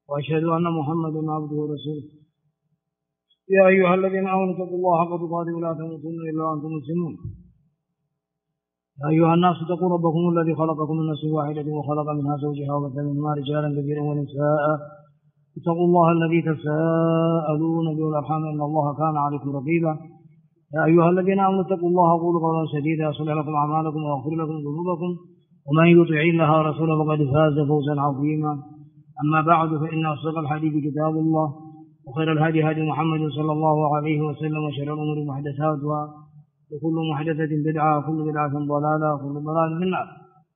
وأشهد أن محمدا عبده ورسوله. يا أيها الذين آمنوا اتقوا الله حق تقاته ولا تموتن إلا وأنتم مسلمون. يا أيها الناس اتقوا ربكم الذي خلقكم من نفس واحدة وخلق منها زوجها وبث منهما رجالا كثيرا ونساء. اتقوا الله الذي تساءلون به والأرحام إن الله كان عليكم رقيبا. يا أيها الذين آمنوا اتقوا الله وقولوا قولا سديدا يصلح لكم أعمالكم ويغفر لكم ذنوبكم ومن يطع الله ورسوله فقد فاز فوزا عظيما. أما بعد فإن أصدق الحديث كتاب الله وخير الهدي هدي محمد صلى الله عليه وسلم وشر الأمور محدثاتها وكل محدثة بدعة وكل بدعة ضلالة وكل ضلالة في النار.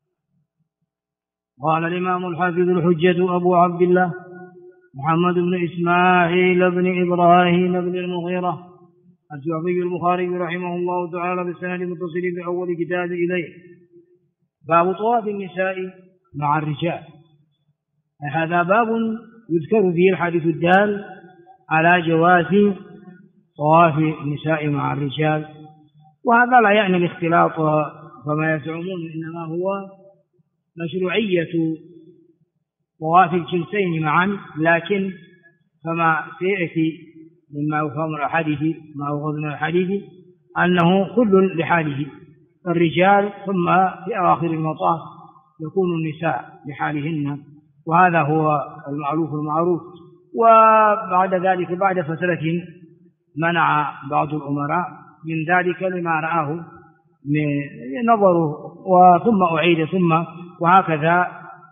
قال الإمام الحافظ الحجة أبو عبد الله محمد بن إسماعيل بن إبراهيم بن المغيرة الجعفي البخاري رحمه الله تعالى بالسند المتصل بأول كتاب إليه باب طواف النساء مع الرجال. هذا باب يذكر فيه الحديث الدال على جواز طواف النساء مع الرجال، وهذا لا يعني الاختلاط كما يزعمون، إنما هو مشروعية طواف الجنسين معا، لكن كما سيأتي مما يفهم الحديث ما يؤخذ من الحديث أنه كل لحاله، الرجال ثم في آخر المطاف يكون النساء لحالهن، وهذا هو المعروف. وبعد ذلك بعد فترة منع بعض الأمراء من ذلك لما رآه من نظره، ثم أعيد ثم وهكذا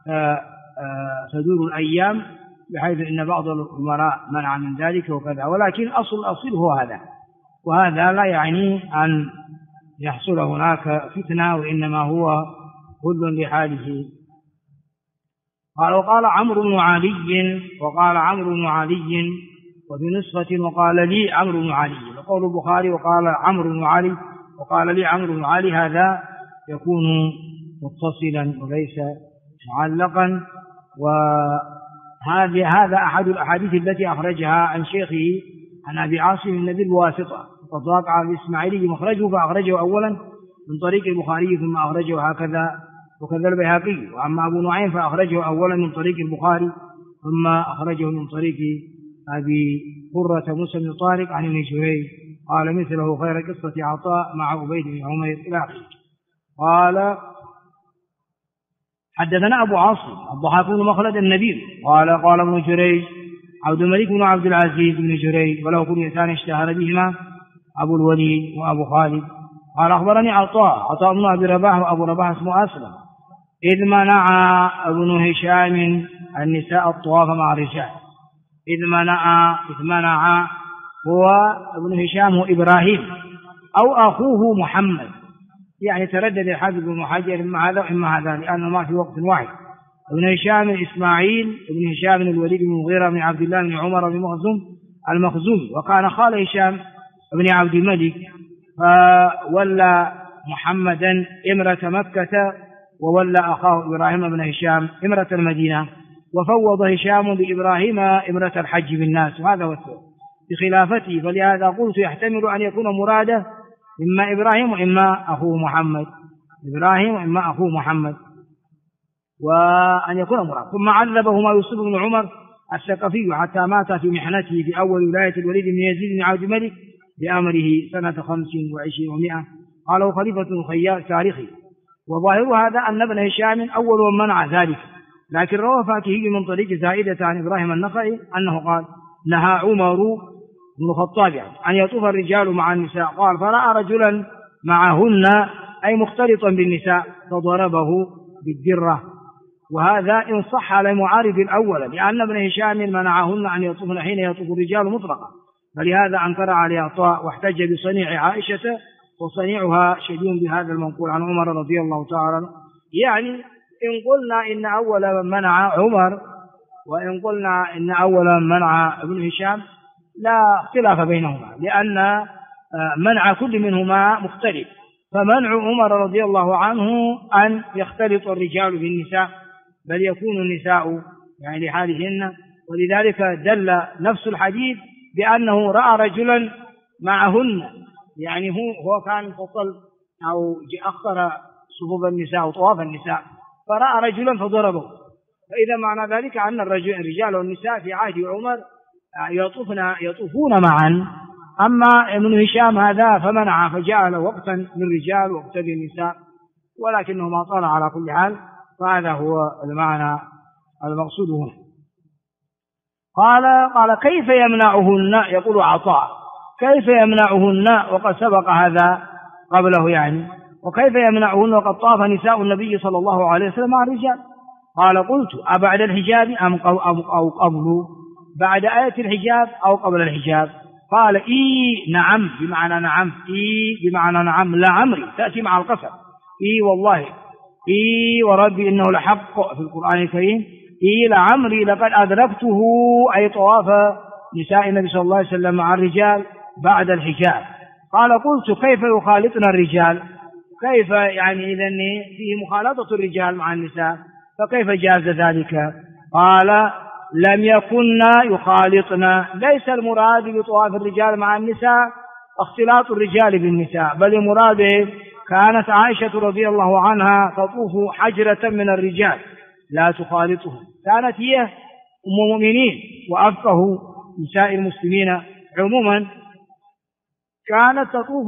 تدور الأيام، بحيث أن بعض الأمراء منع من ذلك وكذا، ولكن الأصل هو هذا، وهذا لا يعني أن يحصل هناك فتنة، وإنما هو كل لحاله. قال وقال عمرو بن علي وفي نسخة وقال لي عمرو بن علي، وقول البخاري وقال عمرو بن علي وقال لي عمرو بن علي، هذا يكون متصلا وليس معلقا. وهذا أحد الأحاديث التي أخرجها عن شيخه عن أبي عاصم النبي الواسطة، وقد وقع الإسماعيلي مخرجه فأخرجه أولا من طريق البخاري ثم أخرجه هكذا، وكذا البيهقي. وأما أبو نعيم فأخرجه أولا من طريق البخاري ثم أخرجه من طريق أبي قرة موسى بن طارق عن ابن جريج قال مثله خير قصة عطاء مع عبيد بن عمير إلى آخره. قال حدثنا أبو عاصم الضحاك بن مخلد النبيل قال ابن جريج عبد الملك بن عبد العزيز بن جريج وله كنيتان اشتهر بهما أبو الوليد وأبو خالد. قال أخبرني عطاء بن أبي رباح، وأبو رباح اسمه أسلم، إذ منع ابن هشام النساء الطواف مع الرجال. إذ منع هو ابن هشام هو إبراهيم أو أخوه محمد، يعني تردد الحافظ بن حجر إما هذا لأنه ما في وقت واحد. ابن هشام إسماعيل ابن هشام الوليد بن المغيرة بن عبد الله بن عمر بن مخزوم المخزومي، وكان خال هشام بن عبد الملك، فولى محمدا إمرة مكة وولى أخاه إبراهيم بن هشام إمرة المدينة، وفوض هشام لإبراهيم إمرة الحج بالناس، وهذا هو السبب بخلافته. فلهذا قلت يحتمل أن يكون مراده إما إبراهيم وإما أخوه محمد، وأن يكون مراد. ثم عذبهما يوسف بن عمر الثقفي حتى مات في محنته في أول ولاية الوليد بن يزيد بن عبد الملك بأمره سنة 25 و100. قاله خليفة الخيار تاريخي. وظاهر هذا أن ابن هشام أول من منع ذلك، لكن روى فاكهي من طريق زائدة عن إبراهيم النخعي أنه قال نهى عمر بن الخطاب أن يطوف الرجال مع النساء، قال فرأى رجلا معهن أي مختلطا بالنساء فضربه بالدرة، وهذا إن صح على معارض الأول، لأن ابن هشام منعهن أن يطوفن حين يطوف الرجال مطلقا، فلهذا أنكر عليه عطاء واحتج بصنيع عائشة، وصنيعها شديد بهذا المنقول عن عمر رضي الله تعالى عنه. يعني إن قلنا إن أول من منع عمر وإن قلنا إن أول من منع ابن هشام لا اختلاف بينهما، لأن منع كل منهما مختلف. فمنع عمر رضي الله عنه أن يختلط الرجال بالنساء، بل يكون النساء يعني لحالهن، ولذلك دل نفس الحديث بأنه رأى رجلا معهن، يعني هو كان فصل أو أخر صفوف النساء وطواف النساء، فرأى رجلا فضربه، فإذا معنى ذلك أن الرجال والنساء في عهد عمر يطوفون معا. أما ابن هشام هذا فمنع، فجاء له وقتا للرجال وقتا للنساء، ولكنه ما طال على كل حال، فهذا هو المعنى المقصود هنا. قال كيف يمنعهن؟ يقول عطاء كيف يمنعهن وقد سبق هذا قبله يعني، وكيف يمنعهن وقد طاف نساء النبي صلى الله عليه وسلم مع الرجال؟ قال قلت أبعد الحجاب أو قبل، بعد آية الحجاب أو قبل الحجاب؟ قال نعم بمعنى نعم، بمعنى نعم لعمري تأتي مع القسم، والله وربي إنه لحق في القرآن الكريم، لعمري لقد أدركته، أي طواف نساء النبي صلى الله عليه وسلم مع الرجال بعد الحجاب. قال قلت كيف يخالطنا الرجال؟ كيف يعني إذن فيه مخالطة الرجال مع النساء، فكيف جاز ذلك؟ قال لم يكن يخالطنا، ليس المراد بطواف الرجال مع النساء اختلاط الرجال بالنساء، بل المراد كانت عائشة رضي الله عنها تطوف حجرة من الرجال لا تخالطهم، كانت هي أم المؤمنين وأفقه نساء المسلمين عموما، كانت تطوف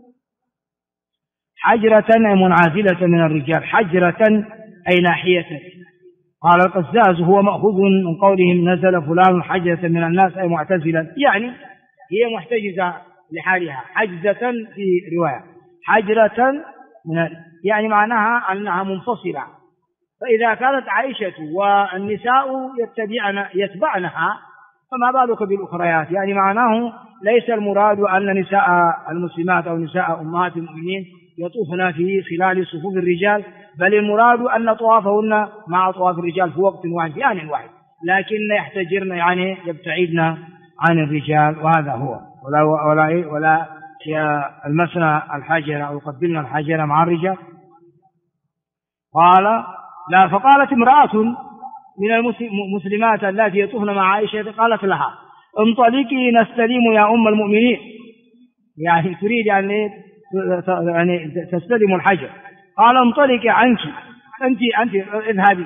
حجرة منعزلة من الرجال، حجرة أي ناحية. قال القزاز هو مأخوذ من قولهم نزل فلان حجرة من الناس، أي معتزلا، يعني هي محتجزة لحالها، حجزة في رواية حجرة يعني معناها أنها منفصلة. فإذا كانت عائشة والنساء يتبعنها فما بالك بالأخريات؟ يعني معناه ليس المراد أن نساء المسلمات أو نساء أمهات المؤمنين يطوفن في خلال صفوف الرجال، بل المراد أن طوافهن مع طواف الرجال في وقت واحد في آن واحد، لكن يحتجرن يعني يبتعدن عن الرجال، وهذا هو. ولا المسنى الحجر أو يقبلن الحجر مع الرجال. قال لا. فقالت امرأة من المسلمات التي يطوفن مع عائشة قالت لها انطلقي نستلم يا أم المؤمنين، يعني تريد يعني تستلم الحجر. قال انطلقي عنك، أنت اذهبي.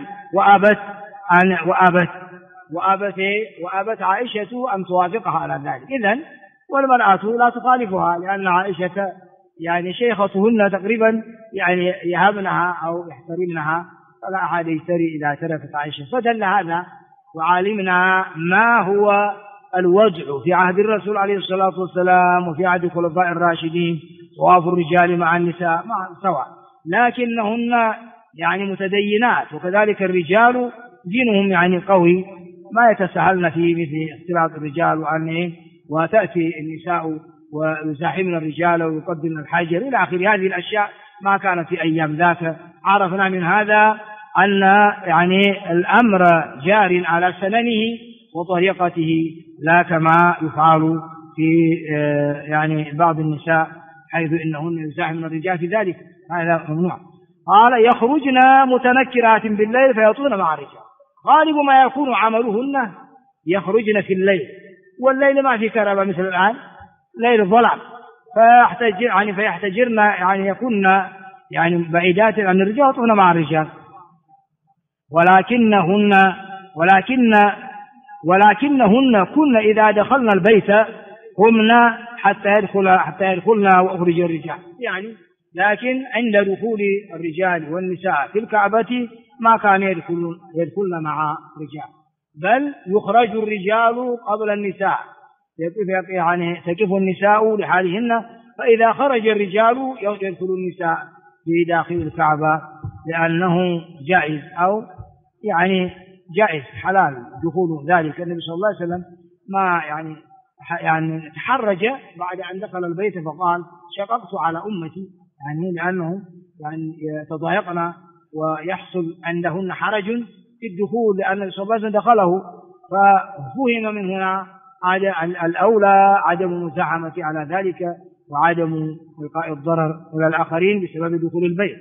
وأبت عائشة أن توافقها على ذلك. إذن والمرأة لا تخالفها، لأن عائشة يعني شيختهن تقريبا يعني يهبنها أو يحترمنها، فلا أحد يشتري إذا تركت عائشة. فدل هذا وعلمنا ما هو الوضع في عهد الرسول عليه الصلاة والسلام وفي عهد الخلفاء الراشدين، طواف الرجال مع النساء سواء، لكنهن يعني متدينات، وكذلك الرجال دينهم يعني قوي، ما يتساهلن في مثل اختلاط الرجال وتأتي النساء ويزاحمن الرجال ويقدمن الحجر إلى آخر هذه الأشياء ما كانت في أيام ذاك. عرفنا من هذا أن يعني الأمر جار على سننه وطريقته، لا كما يفعل في يعني بعض النساء حيث إنهن يزاحمن الرجال في ذلك، هذا ممنوع. قال يخرجن متنكرات بالليل فيطون مع الرجال، غالب ما يكون عملهن يخرجن في الليل، والليل ما في كهرباء مثل الآن، ليل الظلام، فيحتجرن يعني يكون يعني بعيدات عن الرجال يطوفن مع الرجال. ولكنهن كن إذا دخلن البيت قمن حتى يدخلن وأخرج الرجال، يعني لكن عند دخول الرجال والنساء في الكعبة ما كان يدخلن مع رجال، بل يخرج الرجال قبل النساء، يعني تقف النساء لحالهن، فإذا خرج الرجال يدخل النساء في داخل الكعبة، لأنه جائز أو يعني جائز حلال دخول ذلك. النبي صلى الله عليه وسلم ما يعني تحرج بعد أن دخل البيت فقال شققت على أمتي، يعني لأنهم يعني يتضايقن ويحصل عندهن حرج في الدخول، لأن النبي صلى الله عليه وسلم دخله، ففهم من هنا الأولى عدم المزاحمة على ذلك وعدم إلقاء الضرر إلى الآخرين بسبب دخول البيت.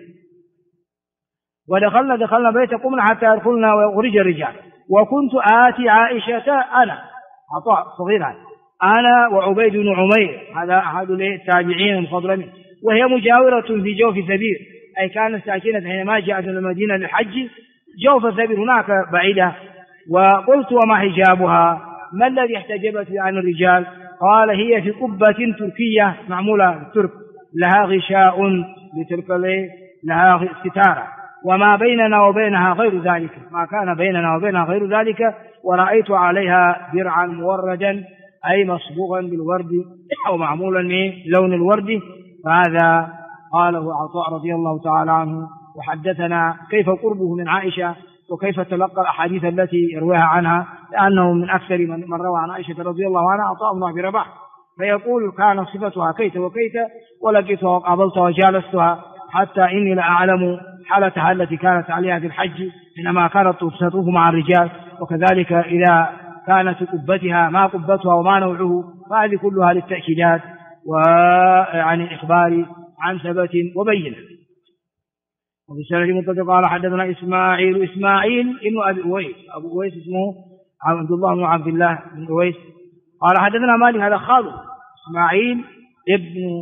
دخلنا بيت قمنا حتى يدخلنا ويخرج الرجال، وكنت آتي عائشة أنا عطاء صغيرا، أنا وعبيد بن عمير، هذا أحد التابعين المخضرمين، وهي مجاورة في جوف سبيل، أي كانت ساكنة حينما جاءت إلى المدينة للحج جوف الثبت هناك بعيدة. وقلت وما حجابها؟ ما الذي احتجبت عن الرجال؟ قال هي في قبة تركية معمولة ترك، لها غشاء لتلك لها ستارة، وما بيننا وبينها غير ذلك، ما كان بيننا وبينها غير ذلك. ورأيت عليها درعا موردا أي مصبوغا بالورد أو معمولا من لون الورد. فهذا قاله عطاء رضي الله تعالى عنه، وحدثنا كيف قربه من عائشة وكيف تلقى الأحاديث التي يرويها عنها، لأنه من أكثر من روى عن عائشة رضي الله عنها عطاء بن أبي رباح، فيقول كان صفتها كيت وكيت، ولقيتها وقابلتها وجالستها حتى إني لأعلم حالتها التي كانت عليها في الحج حينما كانت تطوف مع الرجال، وكذلك إذا كانت قبتها ما قبتها وما نوعه. فهذه كلها للتأكيدات وعن الإخبار عن ثبت وبينه. وفي السنة متصل قال حدثنا إسماعيل ابن أبي أويس، أبو أويس اسمه عبد الله بن عبد الله بن أويس قال حدثنا مالك، هذا خاله إسماعيل ابن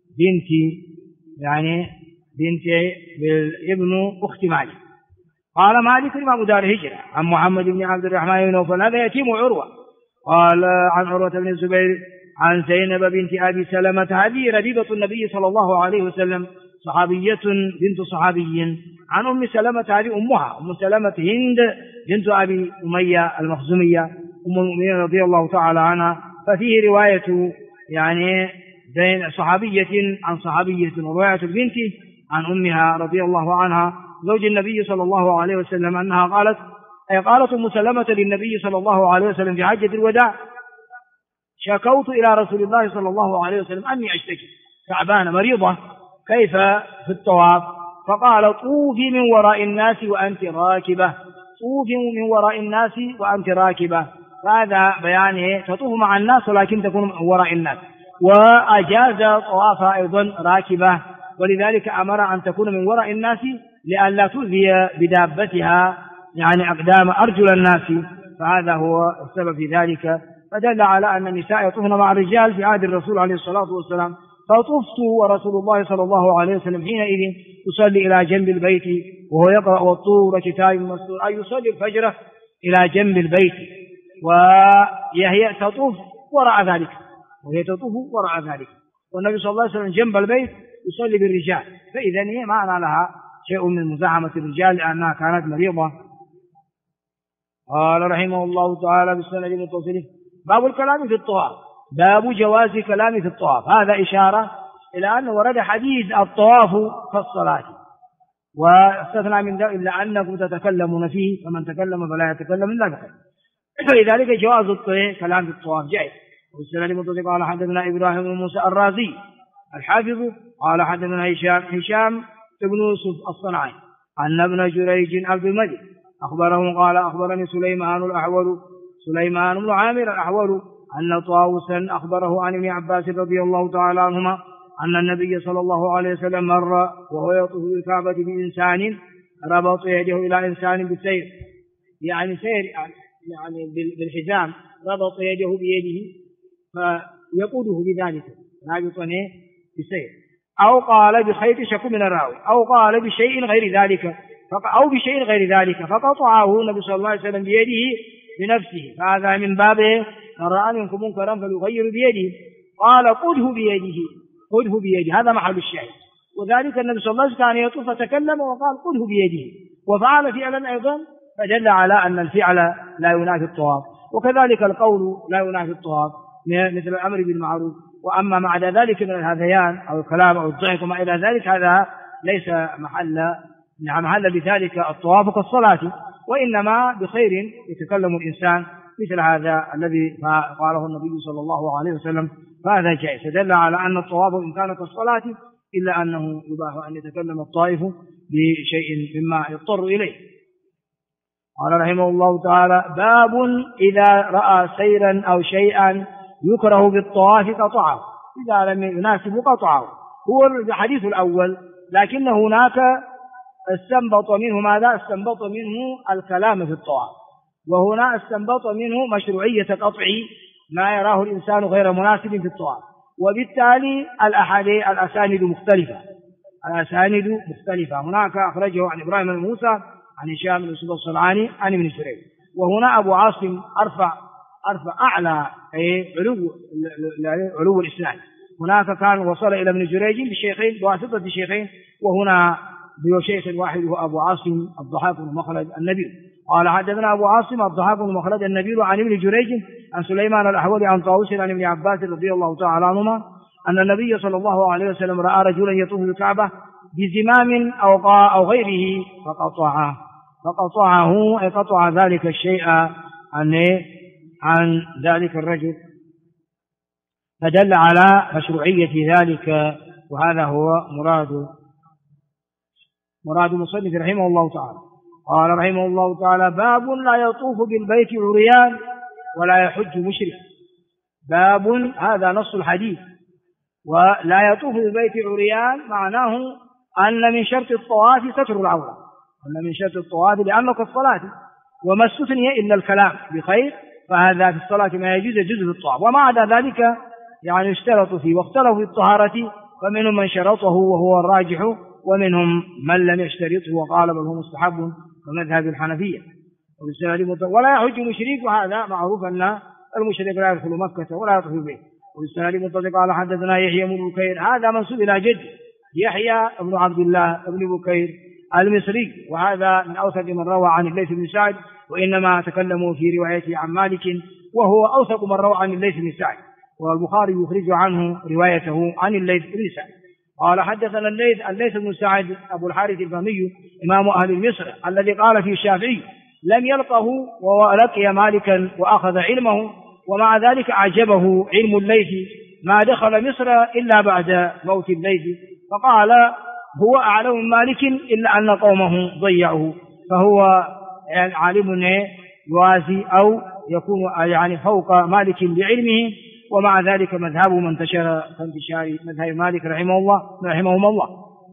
بنت ابن أخت مالك. قال مالك إمام دار الهجرة عن محمد بن عبد الرحمن بن نوفل، هذا يتيم عروة. قال عن عروة بن الزبير عن زينب بنت أبي سلمة، هذه ربيبة النبي صلى الله عليه وسلم، صحابية بنت صحابي. عن أم سلمة، هذه أمها أم سلمة هند بنت أبي أمية المخزومية أم المؤمنين رضي الله تعالى عنها. ففيه رواية بين صحابية عن صحابية، ورواية البنت عن أمها رضي الله عنها زوج النبي صلى الله عليه وسلم أنها قالت أم سلمة للنبي صلى الله عليه وسلم في حجة الوداع: شكوت إلى رسول الله صلى الله عليه وسلم أني أشتكي، تعبانة مريضة، كيف في الطواف؟ فقال: طوفي من وراء الناس وأنت راكبة، طوفي من وراء الناس وأنت راكبة. هذا بيانه تطوف مع الناس ولكن تكون من وراء الناس. وأجاز طوافها أيضا راكبة، ولذلك أمر أن تكون من وراء الناس لئلا تؤذي بدابتها أقدام أرجل الناس، فهذا هو السبب في ذلك. فدل على أن النساء يطوفن مع الرجال في عهد الرسول عليه الصلاة والسلام. فطفت ورسول الله صلى الله عليه وسلم حينئذ يصلي إلى جنب البيت وهو يقرأ والطور كتاب مسطور، أي يصلي الفجر إلى جنب البيت، وهي تطوف وراء ذلك، والنبي صلى الله عليه وسلم جنب البيت يصلي بالرجال، فإذا هي معنى لها شيء من مزاحمة الرجال لأنها كانت مريضة. قال رحمه الله تعالى بالسند المتصل: باب الكلام في الطواف، باب جواز كلام في الطواف. هذا إشارة إلى أن ورد حديث الطواف كالصلاة، واستثنى من ذلك إلا أنكم تتكلمون فيه، فمن تكلم فلا يتكلم إلا بخير، فلذلك جواز كلام في الطواف جائز. والسند المتصل قال حدثنا إبراهيم بن موسى الرازي الحافظ قال حدثنا هشام بن يوسف الصنعاني أن ابن جريج عبد الملك أخبره قال: أخبرني سليمان بن عامر الأحول أن طاووسا أخبره عن ابن عباس رضي الله تعالى عنهما أن النبي صلى الله عليه وسلم مر وهو يطوف بالكعبة بإنسان ربط يده إلى إنسان بالسير، بالحزام، ربط يده بيده فيقوده بذلك رابطا بالسير، أو قال بخيط، شك من الراوي، أو قال بشيء غير ذلك فقطعه النبي صلى الله عليه وسلم بيده بنفسه. فهذا من باب من رأى منكم منكرا فليغير بيده. قال: خذه بيده، هذا محل الشاهد. وذلك النبي صلى الله عليه وسلم كان يطوف فتكلم وقال: خذه بيده، وفعل فعلا أيضا، فدل على أن الفعل لا ينافي الطواف، وكذلك القول لا ينافي الطواف مثل الأمر بالمعروف. وأما مع ذلك من الهذيان أو الكلام أو الضحك وما إلى ذلك، هذا ليس محل بذلك الطواف كالصلاة، وإنما بخير يتكلم الإنسان مثل هذا الذي قاله النبي صلى الله عليه وسلم، فهذا جائز. فدل على أن الطواف إن كان كالصلاة إلا أنه يباح أن يتكلم الطائف بشيء مما يضطر إليه. قال رحمه الله تعالى: باب إذا رأى سيرا أو شيئا يكره بالطواف قطعه، إذا لم يناسب قطعه. هو الحديث الأول، لكن هناك استنبط منه ماذا؟ استنبط منه الكلام في الطواف، وهنا استنبط منه مشروعية قطع ما يراه الإنسان غير مناسب في الطواف. وبالتالي الأسانيد مختلفة. هناك أخرجه عن إبراهيم بن موسى عن هشام بن يوسف الصنعاني عن ابن جريج. وهنا أبو عاصم أرفع أعلى علو الإسناد. هناك كان وصل إلى ابن جريج بشيخين بواسطة شيخين، وهنا بشيخ واحد هو أبو عاصم الضحاك بن مخلد النبيل. قال حدثنا أبو عاصم الضحاك بن مخلد النبيل عن ابن جريج عن سليمان الأحولي عن طاووس عن ابن عباس رضي الله تعالى عنهما أن النبي صلى الله عليه وسلم رأى رجلا يطوف بالكعبة بزمام أو غيره فقطعه أي قطع ذلك الشيء عن ذلك الرجل، فدل على مشروعية ذلك. وهذا هو مراد مصنف رحمه الله تعالى. قال رحمه الله تعالى: باب لا يطوف بالبيت عريان ولا يحج مشرك. باب، هذا نص الحديث. ولا يطوف بالبيت عريان معناه أن من شرط الطواف ستر العورة، أن من شرط الطواف لأنك الصلاة، وما استثني إلا الكلام بخير، فهذا في الصلاة ما يجوز في الطواف. وما عدا ذلك يعني اشترطوا فيه، واختلفوا في الطهارة، فمنهم من شرطه وهو الراجح، ومنهم من لم يشترطه وقال بل هو مستحب كمذهب الحنفية. ولا يحج مشرك، وهذا معروف أن المشرك لا يدخل مكة ولا يطوف به. والسنة متصل. قال حدثنا يحيى بن بكير، هذا منسوب إلى جد يحيى بن عبد الله بن بكير المصري، وهذا من أوثق من روى عن الليث بن سعد، وإنما تكلموا في روايته عن مالك، وهو أوثق من روى عن الليث بن سعد، والبخاري يخرج عنه روايته عن الليث بن سعد. قال حدثنا الليث بن سعد أبو الحارث الفهمي إمام أهل مصر، الذي قال في الشافعي لم يلقه ولقي مالكا وأخذ علمه، ومع ذلك أعجبه علم الليث، ما دخل مصر إلا بعد موت الليث، فقال هو أعلم من مالك إلا أن قومه ضيعوه، فهو يعني عالم يوازي أو يكون يعني فوق مالك بعلمه، ومع ذلك مذهبه من انتشر كانتشار مذهب مالك رحمهم الله.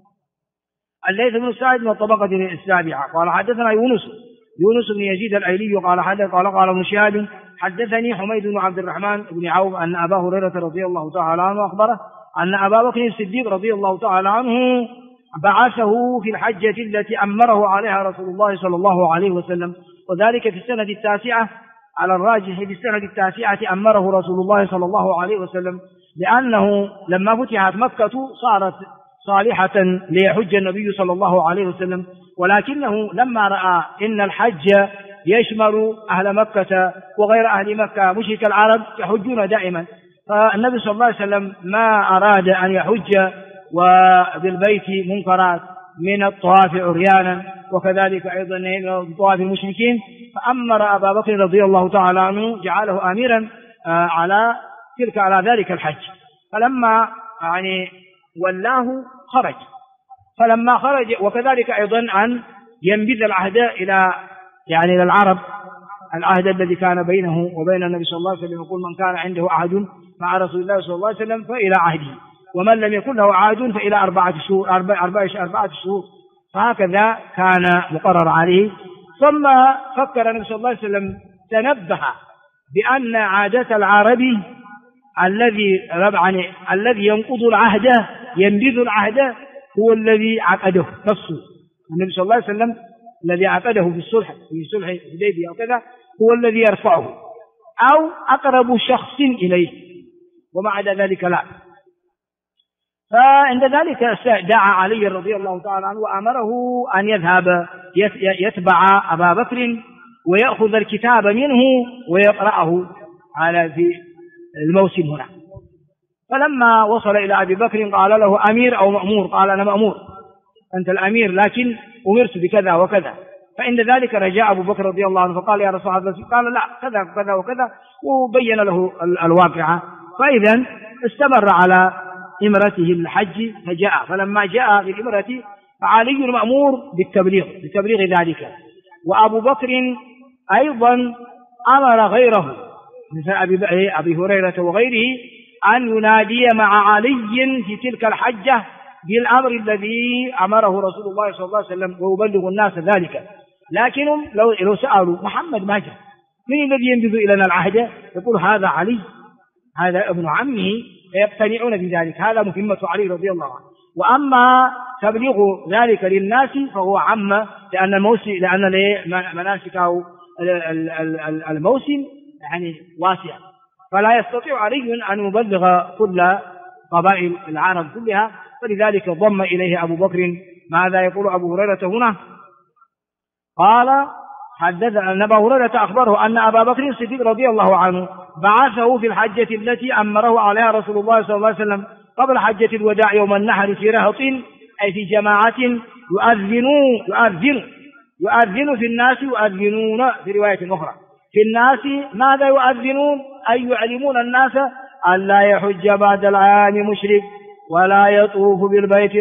الليث بن سعد من الطبقة السابعة. قال حدثنا يونس بن يزيد الأيلي قال ابن شهاب حدثني حميد بن عبد الرحمن بن عوف أن أبا هريرة رضي الله تعالى عنه أخبره أن أبا بكر الصديق رضي الله تعالى عنه بعثه في الحجة التي أمره عليها رسول الله صلى الله عليه وسلم، وذلك في السنة التاسعة، على الراجح في السنة التاسعة أمره رسول الله صلى الله عليه وسلم، لأنه لما فتحت مكة صارت صالحة ليحج النبي صلى الله عليه وسلم، ولكنه لما رأى إن الحج يشمل أهل مكة وغير أهل مكة مشرك العرب يحجون دائما، فالنبي صلى الله عليه وسلم ما أراد أن يحج وبالبيت منكرات من الطواف عريانا، وكذلك أيضا من طواف المشركين، فأمر أبا بكر رضي الله تعالى عنه جعله أميرا على ذلك الحج. فلما يعني ولاه خرج، فلما خرج وكذلك أيضا أن ينبذ العهد إلى العرب، العهد الذي كان بينه وبين النبي صلى الله عليه وسلم، يقول من كان عنده عهد مع رسول الله صلى الله عليه وسلم فإلى عهده، ومن لم يكن له عهد فإلى 4 شهور، فهكذا كان مقرر عليه. ثم فكر النبي صلى الله عليه وسلم، تنبه بأن عادة العربي الذي ينقض العهد ينبذ العهد هو الذي عقده نفسه. النبي صلى الله عليه وسلم الذي عقده في صلح الحديبية وكذا هو الذي يرفعه أو أقرب شخص إليه، ومع ذلك لا. فعند ذلك دعا علي رضي الله تعالى عنه وأمره أن يذهب يتبع أبا بكر ويأخذ الكتاب منه ويقرأه في الموسم هنا. فلما وصل إلى أبي بكر قال له أمير أو مأمور؟ قال أنا مأمور، أنت الأمير، لكن أمرت بكذا وكذا. فإن ذلك رجاء أبو بكر رضي الله عنه فقال يا رسول الله، قال لا كذا وكذا وكذا، وبين له الواقعة. فإذا استمر على إمرته الحج فجاء، فلما جاء بالإمرة فعلي المأمور بتبليغ ذلك، وأبو بكر أيضا أمر غيره مثل أبي هريرة وغيره أن ينادي مع علي في تلك الحجة بالأمر الذي أمره رسول الله صلى الله عليه وسلم ويبلغ الناس ذلك. لكنهم لو سألوا محمد ما جاء، من الذي ينبذ إلينا العهد؟ يقول هذا علي، هذا ابن عمه، فيقتنعون بذلك. هذا مهمة علي رضي الله عنه. وأما تبليغ ذلك للناس فهو عام، لأن مناسك أو الموسم يعني واسعة، فلا يستطيع علي أن يبلغ كل قبائل العرب كلها، فلذلك ضم إليه أبو بكر. ماذا يقول أبو هريرة هنا؟ قال حدث أن أبا هريرة أخبره أن أبا بكر الصديق رضي الله عنه بعثه في الحجة التي أمره عليها رسول الله صلى الله عليه وسلم قبل حجة الوداع يوم النحر في رهط، أي في جماعة يؤذن في الناس، يؤذنون في رواية أخرى في الناس. ماذا يؤذنون؟ أي يعلمون الناس أن لا يحج بعد العام مشرك ولا يطوف بالبيت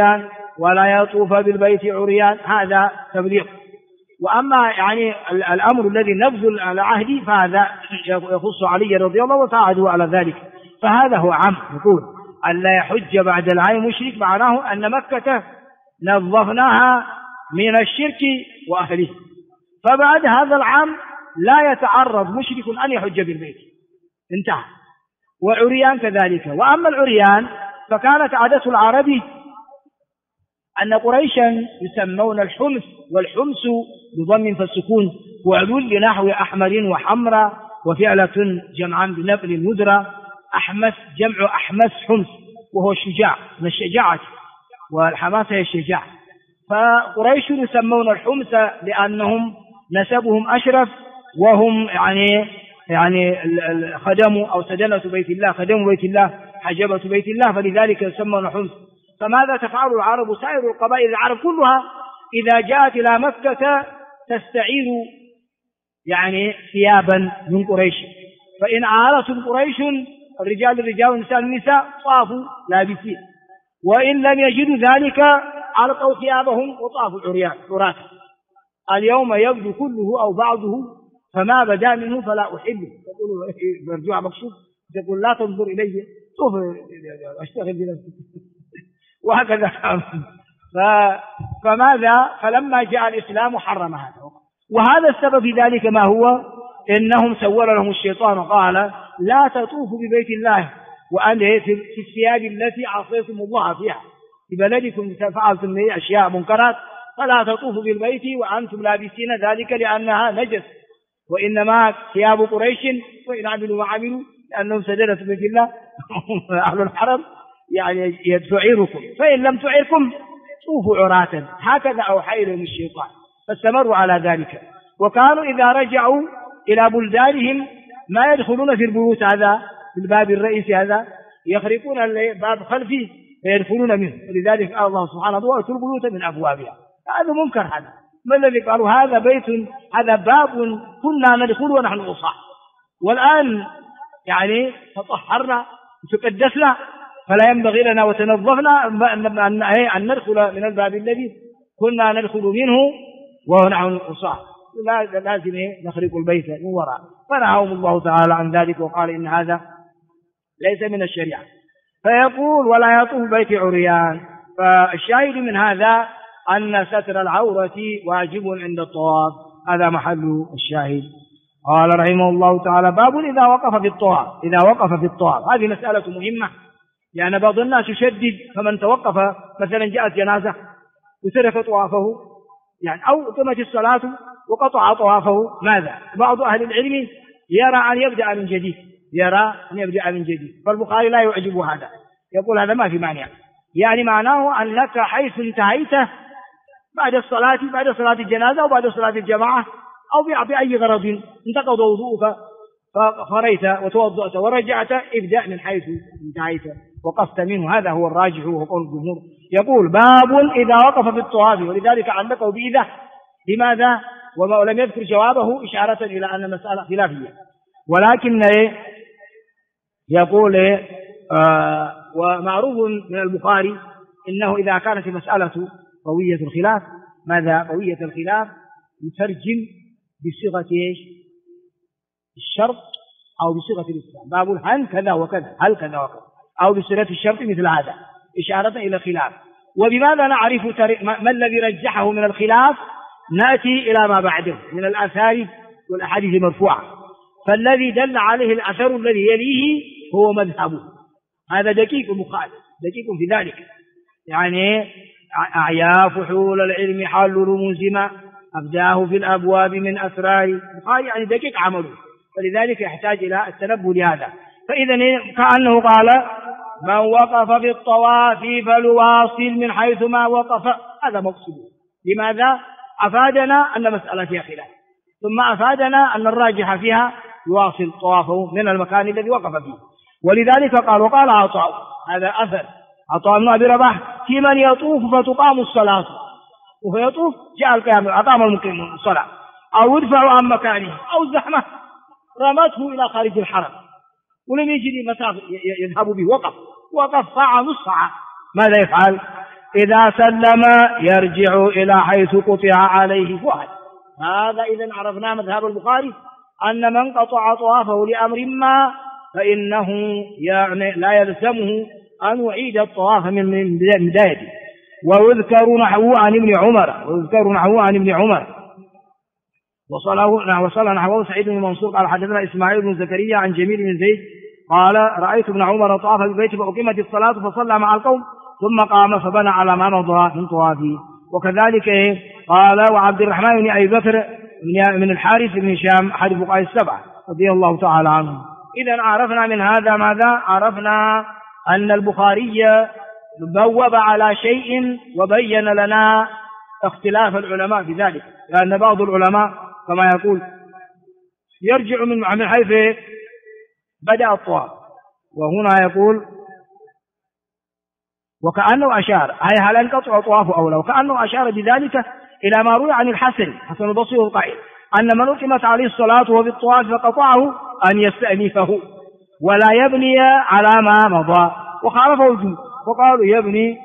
عريان، هذا تبليغ. وأما يعني الأمر الذي نبذ العهد فهذا يخص علي رضي الله وساعده على ذلك، فهذا هو عام. يقول أن لا يحج بعد العام مشرك، معناه أن مكة نظفناها من الشرك وأهله، فبعد هذا العام لا يتعرض مشرك أن يحج بالبيت، انتهى. وعريان كذلك. وأما العريان فكانت عادة العرب أن قريشا يسمون الحمس، والحمس بضم فالسكون وعلول لنحو أحمر وحمرة، وفعلة جمعا بنقل المدرة. أحمس جمع أحمس حمس، وهو الشجاع من الشجاعة، والحماسة هي الشجاع. فقريش يسمون الحمس لأنهم نسبهم أشرف، وهم يعني خدموا أو سدنة بيت الله، خدموا بيت الله، حجبة بيت الله، فلذلك يسمون حمس. فماذا تفعل العرب؟ سائر القبائل العرب كلها إذا جاءت إلى مكة تستعير يعني ثيابا من قريش، فإن عارتهم قريش الرجال والنساء النساء طافوا لابسين، وإن لم يجدوا ذلك علقوا ثيابهم وطافوا عراة. اليوم يبدو كله أو بعضه، فما بدا منه فلا أحبه. تقول برجوع مقصود، تقول لا تنظر إلي، شوف أشتغل بنفسي وهكذا. فماذا؟ فلما جاء الإسلام حرم هذا. وهذا السبب في ذلك ما هو؟ إنهم سول لهم الشيطان قال لا تطوفوا ببيت الله وأن في الثياب التي عصيتم الله فيها، في بلدكم فعلتم أشياء منكرات، فلا تطوفوا بالبيت وأنتم لابسين ذلك لأنها نجس، وإنما ثياب قريش وإن عملوا ما عملوا لأنهم سدنة بيت الله أهل الحرم يعني تعيركم، فإن لم تعيركم طوفوا عراة. هكذا أوحى إليهم الشيطان، فاستمروا على ذلك. وكانوا إذا رجعوا إلى بلدانهم ما يدخلون في البيوت، هذا في الباب الرئيسي هذا، يخرقون الباب خلفي فيدخلون منه، ولذلك قال الله سبحانه وتعالى وأتوا البيوت من أبوابها. هذا منكر. هذا ما الذي قالوا؟ هذا بيت، هذا باب كنا ندخل ونحن عصاة، والآن يعني تطهرنا وتقدسنا، فلا ينبغي لنا وتنظفنا أن ندخل من الباب الذي كنا ندخل منه ونحن عصاة، لازم نخرق البيت من وراء. فنهاهم الله تعالى عن ذلك وقال إن هذا ليس من الشريعة. فيقول ولا يطوف بيت عريان. فالشاهد من هذا أن ستر العورة واجب عند الطواف، هذا محل الشاهد. قال رحمه الله تعالى باب إذا وقف في الطواف. هذه مسألة مهمة، لأن بعض الناس يشدد، فمن توقف مثلا جاءت جنازة وترك طوافه يعني أو قامت الصلاة وقطع طوافه، ماذا؟ بعض أهل العلم يرى أن يبدأ من جديد، فالبخاري لا يعجب هذا، يقول هذا ما في مانع، يعني معناه أنك حيث انتهيت بعد صلاة الجنازة أو بعد صلاة الجماعة أو بأي غرض انتقض وضوءك فخريت وتوضأت ورجعت، ابدأ من حيث انتهيت وقفت منه، هذا هو الراجح وهو قول الجمهور. يقول باب إذا وقف في الطواف، ولذلك علقه بإذا. لماذا؟ وما لم يذكر جوابه إشارة إلى أن المسألة خلافية، ولكن يقول ومعروف من البخاري إنه إذا كانت المسألة قوية الخلاف، ماذا قوية الخلاف؟ يترجم بصيغة الشرط أو بصيغة الاستفهام، باب هل كذا وكذا، هل كذا وكذا، أو بصيغة الشرط مثل هذا إشارة إلى الخلاف. وبماذا نعرف ما الذي رجحه من الخلاف؟ نأتي إلى ما بعده من الآثار والأحاديث المرفوعة، فالذي دل عليه الأثر الذي يليه هو مذهبه، هذا دقيق مخالف، دقيق في ذلك. يعني أعيا فحول العلم حل رموز ما أبداه في الأبواب من أسرار البخاري، يعني دقيق عمله، فلذلك يحتاج إلى التنبه لهذا. فإذا كأنه قال من وقف في الطواف فليواصل من حيث ما وقف، هذا مقصود. لماذا؟ أفادنا أن مسألة فيها خلاف، ثم أفادنا أن الراجح فيها يواصل طوافه من المكان الذي وقف فيه. ولذلك قال وقال عطاء، هذا أثر عطاء بن أبي رباح في من يطوف فتقام الصلاة، وفيطوف جاء القيام أقام المقيم الصلاة، أو يدفع عن مكانه، أو الزحمة رمته إلى خارج الحرم ولم يجد مسافة يذهب به، وقف ساعة نصف ساعة، ماذا يفعل؟ إذا سلم يرجع إلى حيث قطع عليه فؤاد. هذا إذن عرفنا مذهب البخاري أن من قطع طوافه لأمر ما فإنه يعني لا يلزمه أن يعيد الطواف من بدايته. ويذكر نحوه عن ابن عمر وصل نحوه سعيد بن منصور قال حدثنا إسماعيل بن زكريا عن جميل بن زيد قال رأيت ابن عمر طاف بالبيت فأقيمت الصلاة فصلى مع القوم ثم قام فبنى على ما مضى من طوافه. وكذلك قال وعبد الرحمن بن أبي بكر من الحارث بن هشام أحد فقهاء السبعة رضي الله تعالى عنه. إذا عرفنا من هذا ماذا؟ عرفنا أن البخاري بوب على شيء وبين لنا اختلاف العلماء في ذلك، لأن بعض العلماء كما يقول يرجع من حيث بدأ الطواف، وهنا يقول وكأنه أشار أي هل انقطع طوافه أو لا، وكأنه أشار بذلك إلى ما روي عن حسن البصري القائل أن من أقيمت عليه الصلاة وهو بالطواف فقطعه أن يستأنفه ولا يبني على ما مضى، وخالفه الجمهور وقالوا يبني.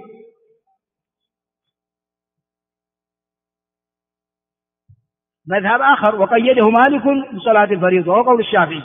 مذهب آخر وقيده مالك بصلاة الفريضة وقول الشافعي،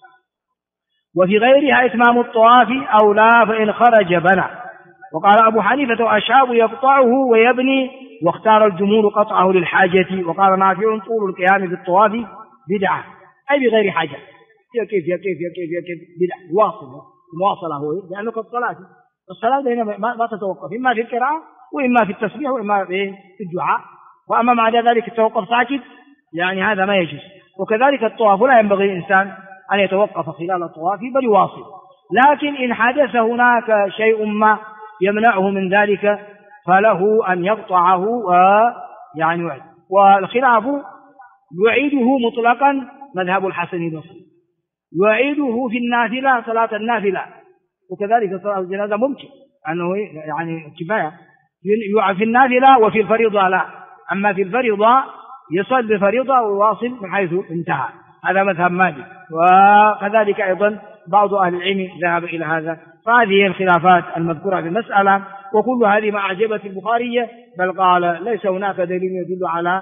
وفي غيرها إتمام الطواف أو لا فإن خرج بنى. وقال أبو حنيفة وأشهاب يقطعه ويبني، واختار الجمهور قطعه للحاجة. وقال نافع طول القيام في الطواف بدعة أي بغير حاجة، كيف بدعة مواصلة هو، لأنه الصلاة دائما ما تتوقف إما في القراءة وإما في التسبيح وإما في الدعاء، وأما مع ذلك التوقف ساكت يعني هذا ما يجوز. وكذلك الطواف لا ينبغي الإنسان أن يتوقف خلال الطواف بل يواصل، لكن إن حدث هناك شيء ما يمنعه من ذلك فله أن يقطعه يعني يعيد. والخلاف يعيده مطلقا مذهب الحسن البصري، يعيده في النافلة صلاة النافلة، وكذلك صلاة الجنازة ممكن أنه يعني كفاية في النافلة، وفي الفريضة لا، أما في الفريضة يصلي الفريضة ويواصل من حيث انتهى، هذا مذهب مالك. وكذلك أيضا بعض أهل العلم ذهب إلى هذا. فهذه الخلافات المذكورة في المسألة، وكل هذه ما أعجبت البخاري، بل قال ليس هناك دليل يدل على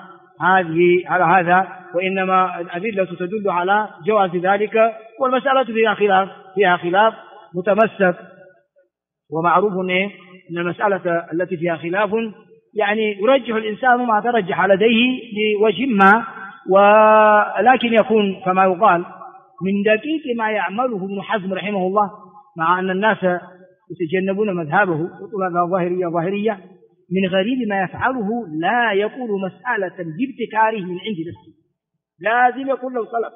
هذا، وإنما الأدلة تدل على جواز ذلك، والمسألة فيها خلاف متمسك. ومعروف أن المسألة التي فيها خلاف يعني يرجح الإنسان ما ترجح لديه لوجه ما، ولكن يكون كما يقال من دقيق ما يعمله ابن حزم رحمه الله، مع أن الناس يتجنبون مذهبه يقول هذا ظاهرية، من غريب ما يفعله لا يقول مسألة بابتكاره من عند نفسه، لازم يكون له سلف.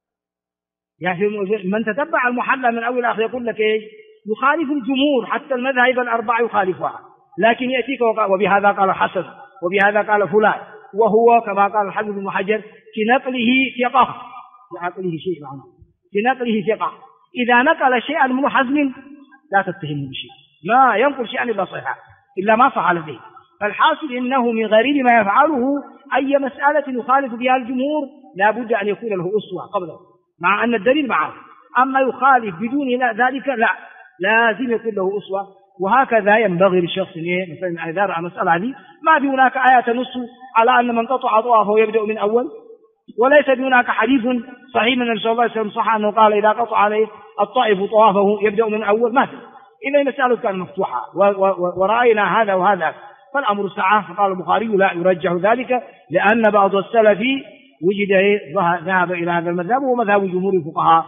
يعني من تتبع المحلى من أول آخر يقول لك إيش؟ يخالف الجمهور، حتى المذاهب الأربعة يخالفها، لكن يأتيك وبهذا قال حسن وبهذا قال فلان، وهو كما قال الحافظ بن حجر في نقله ثقة، لعقله شيء عنه في نقله ثقة. إذا نقل شيئا من حزم لا تتهمه بشيء، ما ينقل شيئا إلا صحيح إلا ما صح لديه. فالحاصل إنه من غريب ما يفعله أي مسألة يخالف بها الجمهور لا بد أن يكون له أسوة قبله، مع أن الدليل معه. أما يخالف بدون ذلك لا، لازم يكون له أسوة. وهكذا ينبغي للشخص مثلا إذا رأى مسألة هذه ما في هناك آية تنص على أن من قطع طوافه يبدأ من أول، وليس هناك حديث صحيح من النبي صلى الله عليه وسلم صح أنه قال إذا قطع عليه الطائف طوافه يبدأ من أول، ما في. إذا المسألة كانت مفتوحة ورأينا هذا وهذا، فالأمر سعى. فقال البخاري لا يرجح ذلك، لأن بعض السلف وجد ذهب إلى هذا المذهب وهو مذهب جمهور الفقهاء،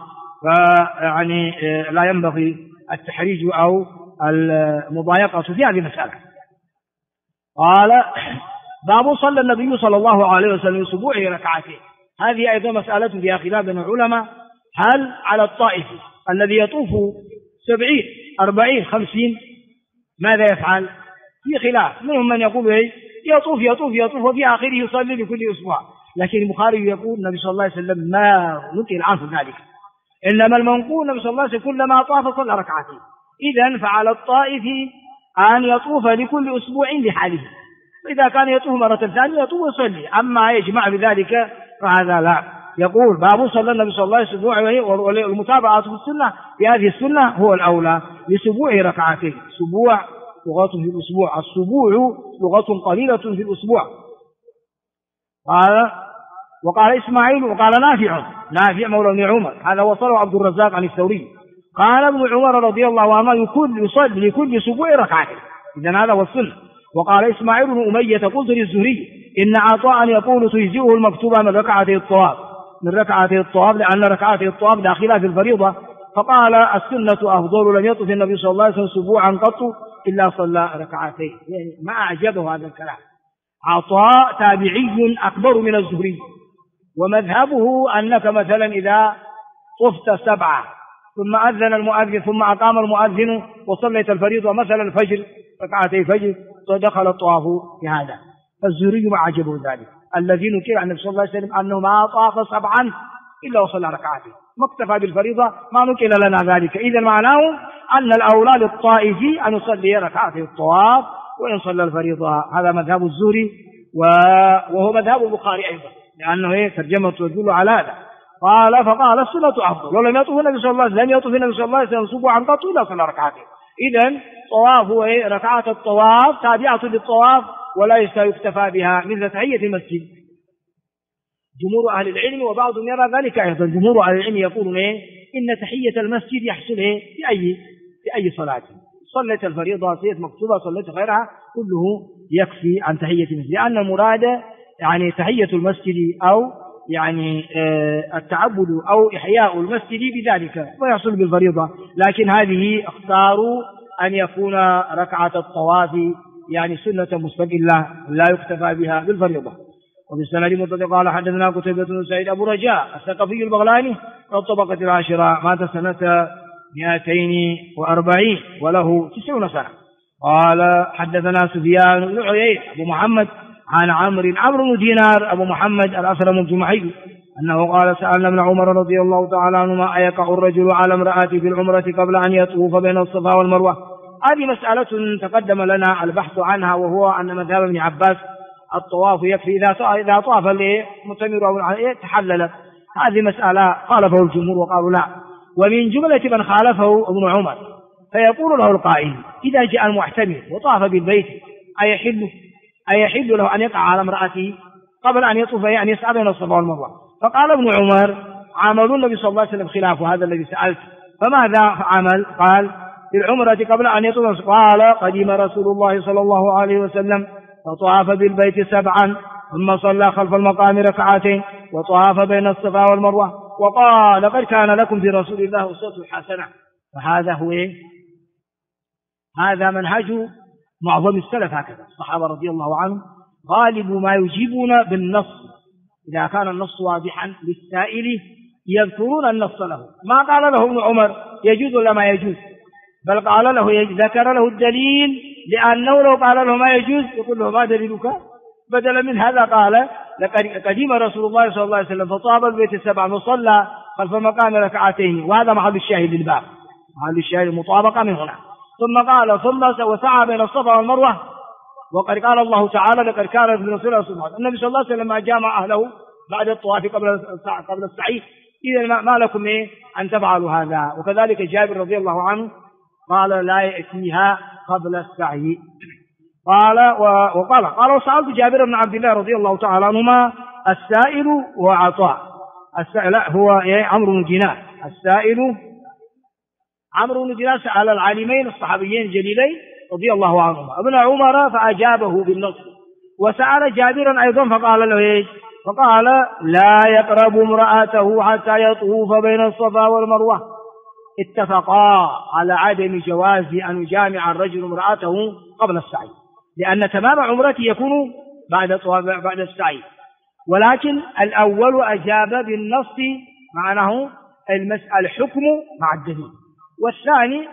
فيعني لا ينبغي التحريج أو المضايقة في هذه المسألة. قال باب صلى النبي صلى الله عليه وسلم أسبوعه ركعتين. هذه أيضا مسألة فيها خلاف بين العلماء، هل على الطائف الذي يطوف 70 40 50 ماذا يفعل؟ في خلاف، منهم من يقول يطوف وفي آخره يصلي لكل أسبوع، لكن البخاري يقول النبي صلى الله عليه وسلم ما نقل عنه ذلك، إنما المنقول النبي صلى الله عليه وسلم كلما طاف صلى ركعتين. إذن فعلى الطائف أن يطوف لكل أسبوع لحاله، وإذا كان يطوف مرة ثانية يطوف ويصلي، أما يجمع بذلك فهذا لا. يقول باب صلى النبي صلى الله عليه وسلم والمتابعة في السنة في هذه السنة هو الأولى لسبوع ركعتين. سبوع لغة في الأسبوع، السبوع لغة قليلة في الأسبوع. قال وقال إسماعيل وقال نافع مولى ابن عمر، هذا وصله عبد الرزاق عن الثوري، قال ابن عمر رضي الله عنه يصلي لكل سبوع ركعتين، إذن هذا هو السنة. وقال إسماعيل بن أمية قلت للزهري إن عطاء يقول تجزئه المكتوبة من ركعتي الطواف لأن ركعتي الطواف داخلة في الفريضة، فقال السنة أفضل، لم يطف النبي صلى الله عليه وسلم سبوعا قط إلا صلى ركعتين. يعني ما أعجبه هذا الكلام. عطاء تابعي أكبر من الزهري، ومذهبه أنك مثلا إذا طفت 7 ثم أذن المؤذن ثم أقام المؤذن وصليت الفريضة مثلا الفجر ركعتي فجر فدخل الطواف في هذا، فالزهري ما عجبه ذلك. الذي نكر عن النبي صلى الله عليه وسلم أنه ما طاف 7 إلا وصلى ركعتين، ما اكتفى بالفريضة، ما نكر لنا ذلك. إذا معناه أن الأولى للطائف أن يصلي ركعتي الطواف وإن صلى الفريضة. هذا مذهب الزهري وهو مذهب البخاري أيضا، لأنه ترجمة تدل على هذا. فقال السنة أفضل، ولم يطف النبي صلى الله عليه وسلم سبوعا قط إلا صلى ركعتين. إذن طواف ركعات الطواف تابعة للطواف ولا يكتفى بها مثل تحية المسجد. جمهور أهل العلم وبعضهم يرى ذلك أيضا، جمهور أهل العلم يقولون إن تحية المسجد يحصل في أي صلاة، صليت الفريضة صليت مكتوبة صليت غيرها كله يكفي عن تحية المسجد، لأن المراد يعني تحية المسجد أو يعني التعبد أو إحياء المسجد بذلك ويحصل بالفريضة. لكن هذه اختاروا أن يكون ركعة الطواف يعني سنة مستقلة لا يكتفى بها بالفريضة. وبالسند متصل قال حدثنا قتيبة بن سعيد أبو رجاء الثقفي البغلاني من الطبقة العاشرة، مات سنة 240 وله 90 سنة. قال حدثنا سفيان بن عيينة أبو محمد عن عمرو بن دينار أبو محمد الأسلم الجمحي أنه قال سألنا ابن عمر رضي الله تعالى عنهما أيقع الرجل على امرأته في العمرة قبل أن يطوف بين الصفا والمروة؟ هذه مسألة تقدم لنا البحث عنها، وهو أن مذهب ابن عباس الطواف يكفي إذا طاف المعتمر أو تحلل. هذه مسألة خالفه الجمهور وقالوا لا، ومن جملة من خالفه ابن عمر. فيقول له القائل إذا جاء المعتمر وطاف بالبيت أيحل له أن يقع على امرأته قبل أن يطوف أن يسعى بين الصفا والمروة؟ فقال ابن عمر عمل النبي صلى الله عليه وسلم خلاف هذا الذي سألت، فماذا عمل؟ قال في العمرة قبل أن يطوف، قال قدم رسول الله صلى الله عليه وسلم فطاف بالبيت 7 ثم صلى خلف المقام ركعتين وطاف بين الصفا والمروة وقال قد كان لكم في رسول الله أسوة حسنة. فهذا هو هذا منهج معظم السلف، هكذا الصحابة رضي الله عنهم غالب ما يجيبون بالنص، إذا كان النص واضحا للسائل يذكرون النص له، ما قال له ابن عمر يجوز ولا ما يجوز، بل قال له ذكر له الدليل، لأنه لو قال له ما يجوز يقول له ما دليلك؟ بدلا من هذا قال لقد قدم رسول الله صلى الله عليه وسلم فطاف البيت 7 وصلى خلف المقام ركعتين، وهذا محل الشاهد للباب، محل الشاهد المطابقة من هنا. ثم قال ثم وسعى بين الصفا والمروة، وقد قال الله تعالى لقد كان في رسول الله صلى الله عليه وسلم النبي صلى الله عليه وسلم جامع أهله بعد الطواف قبل السعي، إذا ما لكم أن تفعلوا هذا. وكذلك جابر رضي الله عنه قال لا يأتيها قبل السعي. قال وسألت جابر بن عبد الله رضي الله تعالى عنهما السائل وعطاء، السائل هو عمرو بن دينار، السائل عمرو بن دينار سأل العالمين الصحابيين الجليلين رضي الله عنهما ابن عمر فأجابه بالنص، وسأل جابرا أيضا فقال له فقال لا يقرب امرأته حتى يطوف بين الصفا والمروة. اتفقا على عدم جواز أن يجامع الرجل امرأته قبل السعي، لأن تمام عمرته يكون بعد السعي. ولكن الأول أجاب بالنص معناه الحكم مع الدليل، والثاني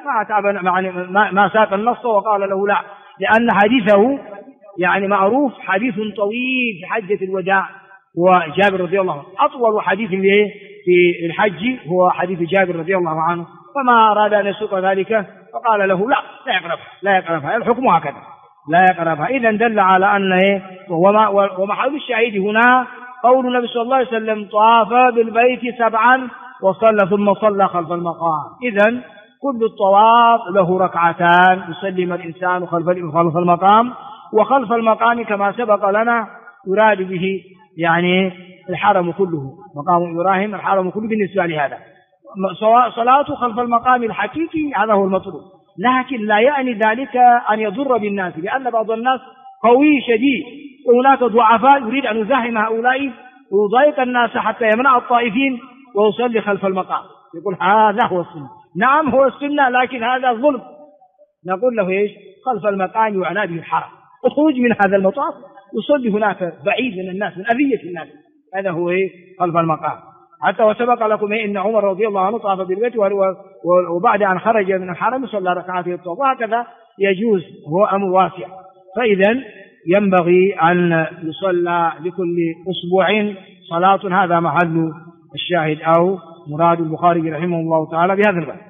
ما ساق النص وقال له لا، لأن حديثه يعني معروف حديث طويل في حجة الوداع، وجابر رضي الله عنه أطول حديث في الحج هو حديث جابر رضي الله عنه، فما أراد أن يسوق ذلك فقال له لا يقربها الحكم هكذا لا يقربها. إذن دل على أن ومحل الشاهد هنا قول النبي صلى الله عليه وسلم طاف بالبيت 7 وصلى ثم صلى خلف المقام. إذن كل الطواف له ركعتان يسلم الإنسان خلف المقام، وخلف المقام كما سبق لنا يراد به يعني الحرم كله، مقام إبراهيم الحرم كله بالنسبة لهذا. صلاته خلف المقام الحقيقي هذا هو المطلوب، لكن لا يعني ذلك أن يضر بالناس، لأن بعض الناس قوي شديد وهناك ضعفاء يريد أن يزاحم هؤلاء ويضايق الناس حتى يمنع الطائفين ويصلي خلف المقام، يقول هذا هو السنة. نعم هو السنة، لكن هذا ظلم. نقول له إيش؟ خلف المقام يعنى به الحرم، اخرج من هذا المطاف يصلي هناك بعيد من الناس، من أذية الناس، هذا هو خلف المقام. حتى وسبق لكم إن عمر رضي الله عنه طاف بالبيت وبعد أن خرج من الحرم صلى ركعتين الطواف، وهكذا يجوز، هو أمر واسع. فإذا ينبغي أن يصلى لكل أسبوع صلاة، هذا محل الشاهد أو مراد البخاري رحمه الله تعالى بهذا الباب.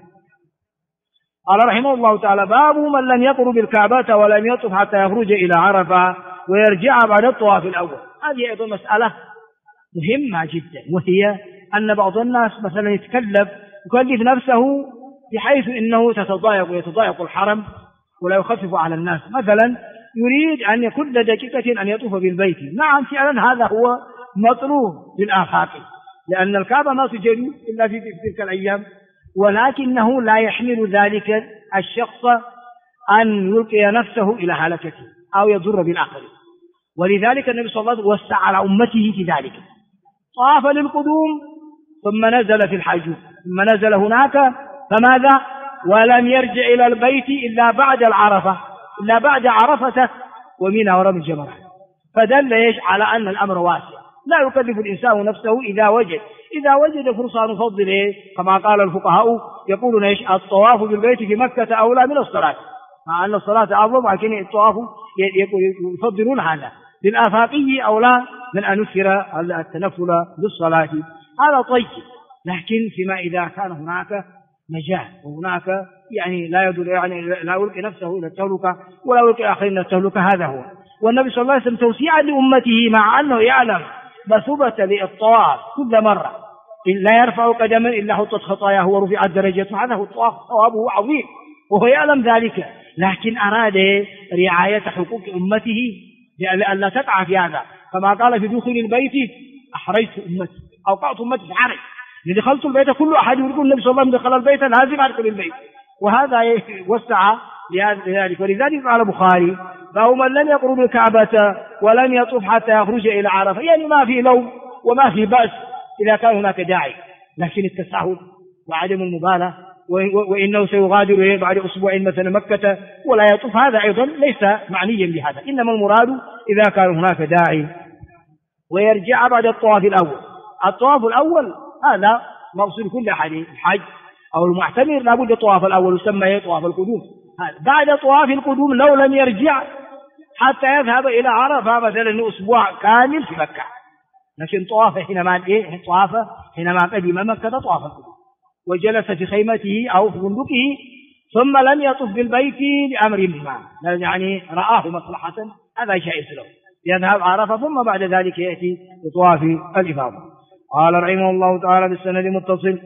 قال رحمه الله تعالى: باب من لم يقرب الكعبة ولم يطف حتى يخرج إلى عرفة ويرجع بعد الطواف الأول. هذه أيضا مسألة مهمة جدا، وهي أن بعض الناس مثلا يكلف نفسه بحيث أنه يتضايق الحرم ولا يخفف على الناس. مثلا يريد أن كل دقيقة أن يطوف بالبيت. نعم فعلا هذا هو مطلوب بالآفاق، لأن الكعبة ما تجري إلا في تلك الأيام، ولكنه لا يحمل ذلك الشخص أن يلقي نفسه إلى هلكته أو يضر بالآخرين. ولذلك النبي صلى الله عليه وسلم وسع على أمته في ذلك، طاف للقدوم ثم نزل في الحج، ثم نزل هناك فماذا؟ ولم يرجع إلى البيت إلا بعد عرفة ومنى ورمي الجمرات. فدل على أن الأمر واسع، لا يكلف الإنسان نفسه إذا وجد فرصة نفضل كما قال الفقهاء يقولون الطواف بالبيت في مكة أولى من الصلاة، مع أن الصلاة أفضل، لكن الطواف يفضلون هذا للآفاقي أولى من أن يكثر التنفل بالصلاة. هذا طيب، لكن فيما إذا كان هناك مجال وهناك يعني لا يلقي نفسه إلى التهلكة ولا يلقي آخرين إلى التهلكة، هذا هو. والنبي صلى الله عليه وسلم توسيعا لأمته مع أنه يعلم مثوبة للطواف كل مرة لا يرفع قدما إلا حطت خطاياه ورفعت درجته، هذا هو الطواف، ثوابه عظيم وهو يعلم ذلك، لكن أراد رعاية حقوق أمته لألا تقع في هذا، كما قال في دخول البيت: أحرجت أمتي، أوقعت أمتي في حرج، دخلت البيت كل أحد يقول النبي صلى الله عليه وسلم دخل البيت لازم أدخل البيت، وهذا وسع لذلك. ولذلك قال البخاري: فهو من لم يقرب الكعبة ولم يطوف حتى يخرج إلى عرفة، يعني ما في لوم وما في بأس إذا كان هناك داعي، لكن التساهل وعدم المبالاة وإنه سيغادر بعد أسبوع مثلا مكة ولا يطوف، هذا أيضا ليس معنيا بهذا، إنما المراد إذا كان هناك داعي. ويرجع بعد الطواف الأول هذا مقصود كل أحد، الحج أو المعتمر لابد الطواف الأول يسمى طواف القدوم. بعد طواف القدوم لو لم يرجع حتى يذهب إلى عرفة مثلا أسبوع كامل في مكة، لكن طواف حينما قدم مكة طواف القدوم وجلس في خيمته أو في فندقه ثم لم يطف بالبيت لأمر ما، يعني رآه مصلحة، هذا جائز له يذهب عرفة ثم بعد ذلك يأتي بطواف الإفاضة. قال رحمه الله تعالى بالسند المتصل: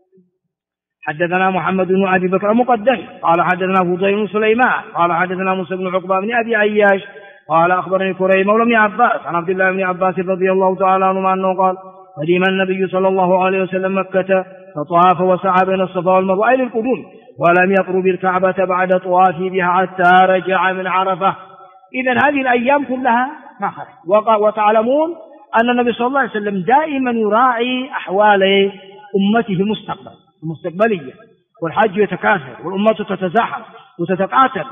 حدثنا محمد بن أبي بكر مقدم قال حدثنا فضيل بن سليمان قال حدثنا موسى بن عقبة بن أبي عياش قال أخبرني كريم مولى بن عباس عن عبد الله بن عباس رضي الله تعالى عنهما أنه قال: قدم النبي صلى الله عليه وسلم مكة فطاف وسعى بين الصفا والمروة أي للقدوم، ولم يقرب الكعبة بعد طوافه بها حتى رجع من عرفة. إذن هذه الأيام كلها ما خرج. وتعلمون أن النبي صلى الله عليه وسلم دائما يراعي أحوال أمته المستقبلية، والحج يتكاثر والأمة تتزاحم وتتقاتل،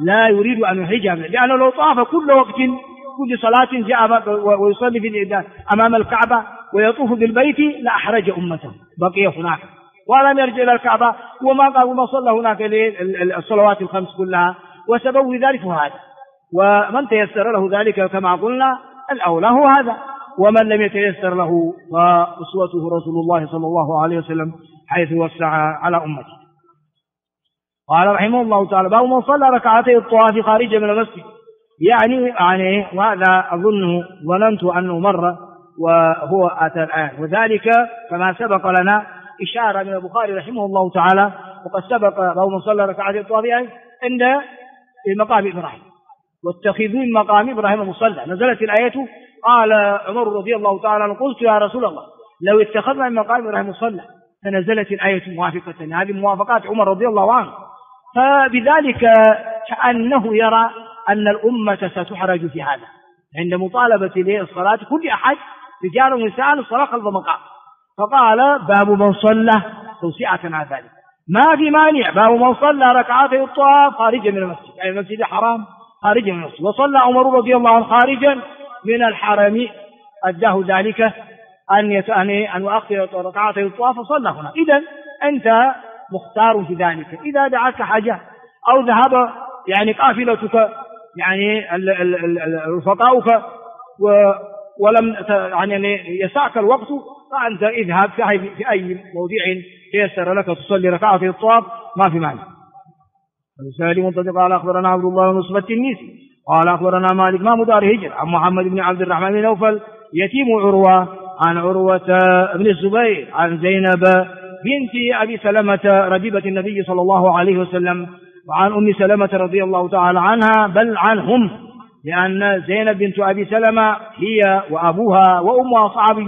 لا يريد أن يحرجها لأنه لو طاف كل وقت كل صلاة جاء ويصلي أمام الكعبة ويطوف بالبيت لأحرج أمته بقي هناك ولم يرجع إلى الكعبة وما صلى هناك الصلوات الخمس كلها، وسبب ذلك هذا. ومن تيسر له ذلك كما قلنا الأولى هو هذا، ومن لم يتيسر له فأسوته رسول الله صلى الله عليه وسلم حيث وسع على أمته. قال رحمه الله تعالى: باب من صلى ركعتي الطواف خارجا من المسجد. يعني وهذا ظننت أنه مر وهو أتى الآن، وذلك كما سبق لنا إشارة من البخاري رحمه الله تعالى، وقد سبق باب من صلى ركعتي الطواف عند مقام إبراهيم، واتخذوا من مقام إبراهيم مصلى. نزلت الآية قال عمر رضي الله تعالى عنه: قلت يا رسول الله لو اتخذنا من مقام إبراهيم مصلى. فنزلت الآية موافقة، هذه موافقات عمر رضي الله عنه. فبذلك كأنه يرى أن الأمة ستحرج في هذا عند مطالبة للصلاة كل أحد رجال ونساء الصلاة خلف مقام. فقال: باب من صلى توسعة على ذلك، ما في مانع باب من صلى ركعتي الطواف خارجا من المسجد، أي المسجد الحرام خارجا من المسجد. وصلى عمر رضي الله عنه خارجا من الحرم، أداه ذلك أن يؤخر ركعتي الطواف فصلى هنا. إذن أنت مختار في ذلك. إذا دعاك حاجة أو ذهب قافلتك رفقاؤك ولم يسعك الوقت، فأنت اذهب في أي موضع تيسر لك تصلي ركعتي الطواف ما في معنى. السائل منطلق قال: أخبرنا عبد الله بن نصر التنيسي قال: أخبرنا مالك ما مدار هجر عن محمد بن عبد الرحمن بن نوفل يتيم عروة عن عروة بن الزبير عن زينب بنت أبي سلمة ربيبة النبي صلى الله عليه وسلم، وعن أم سلمة رضي الله تعالى عنها بل عنهم، لأن زينب بنت أبي سلمة هي وأبوها وأمها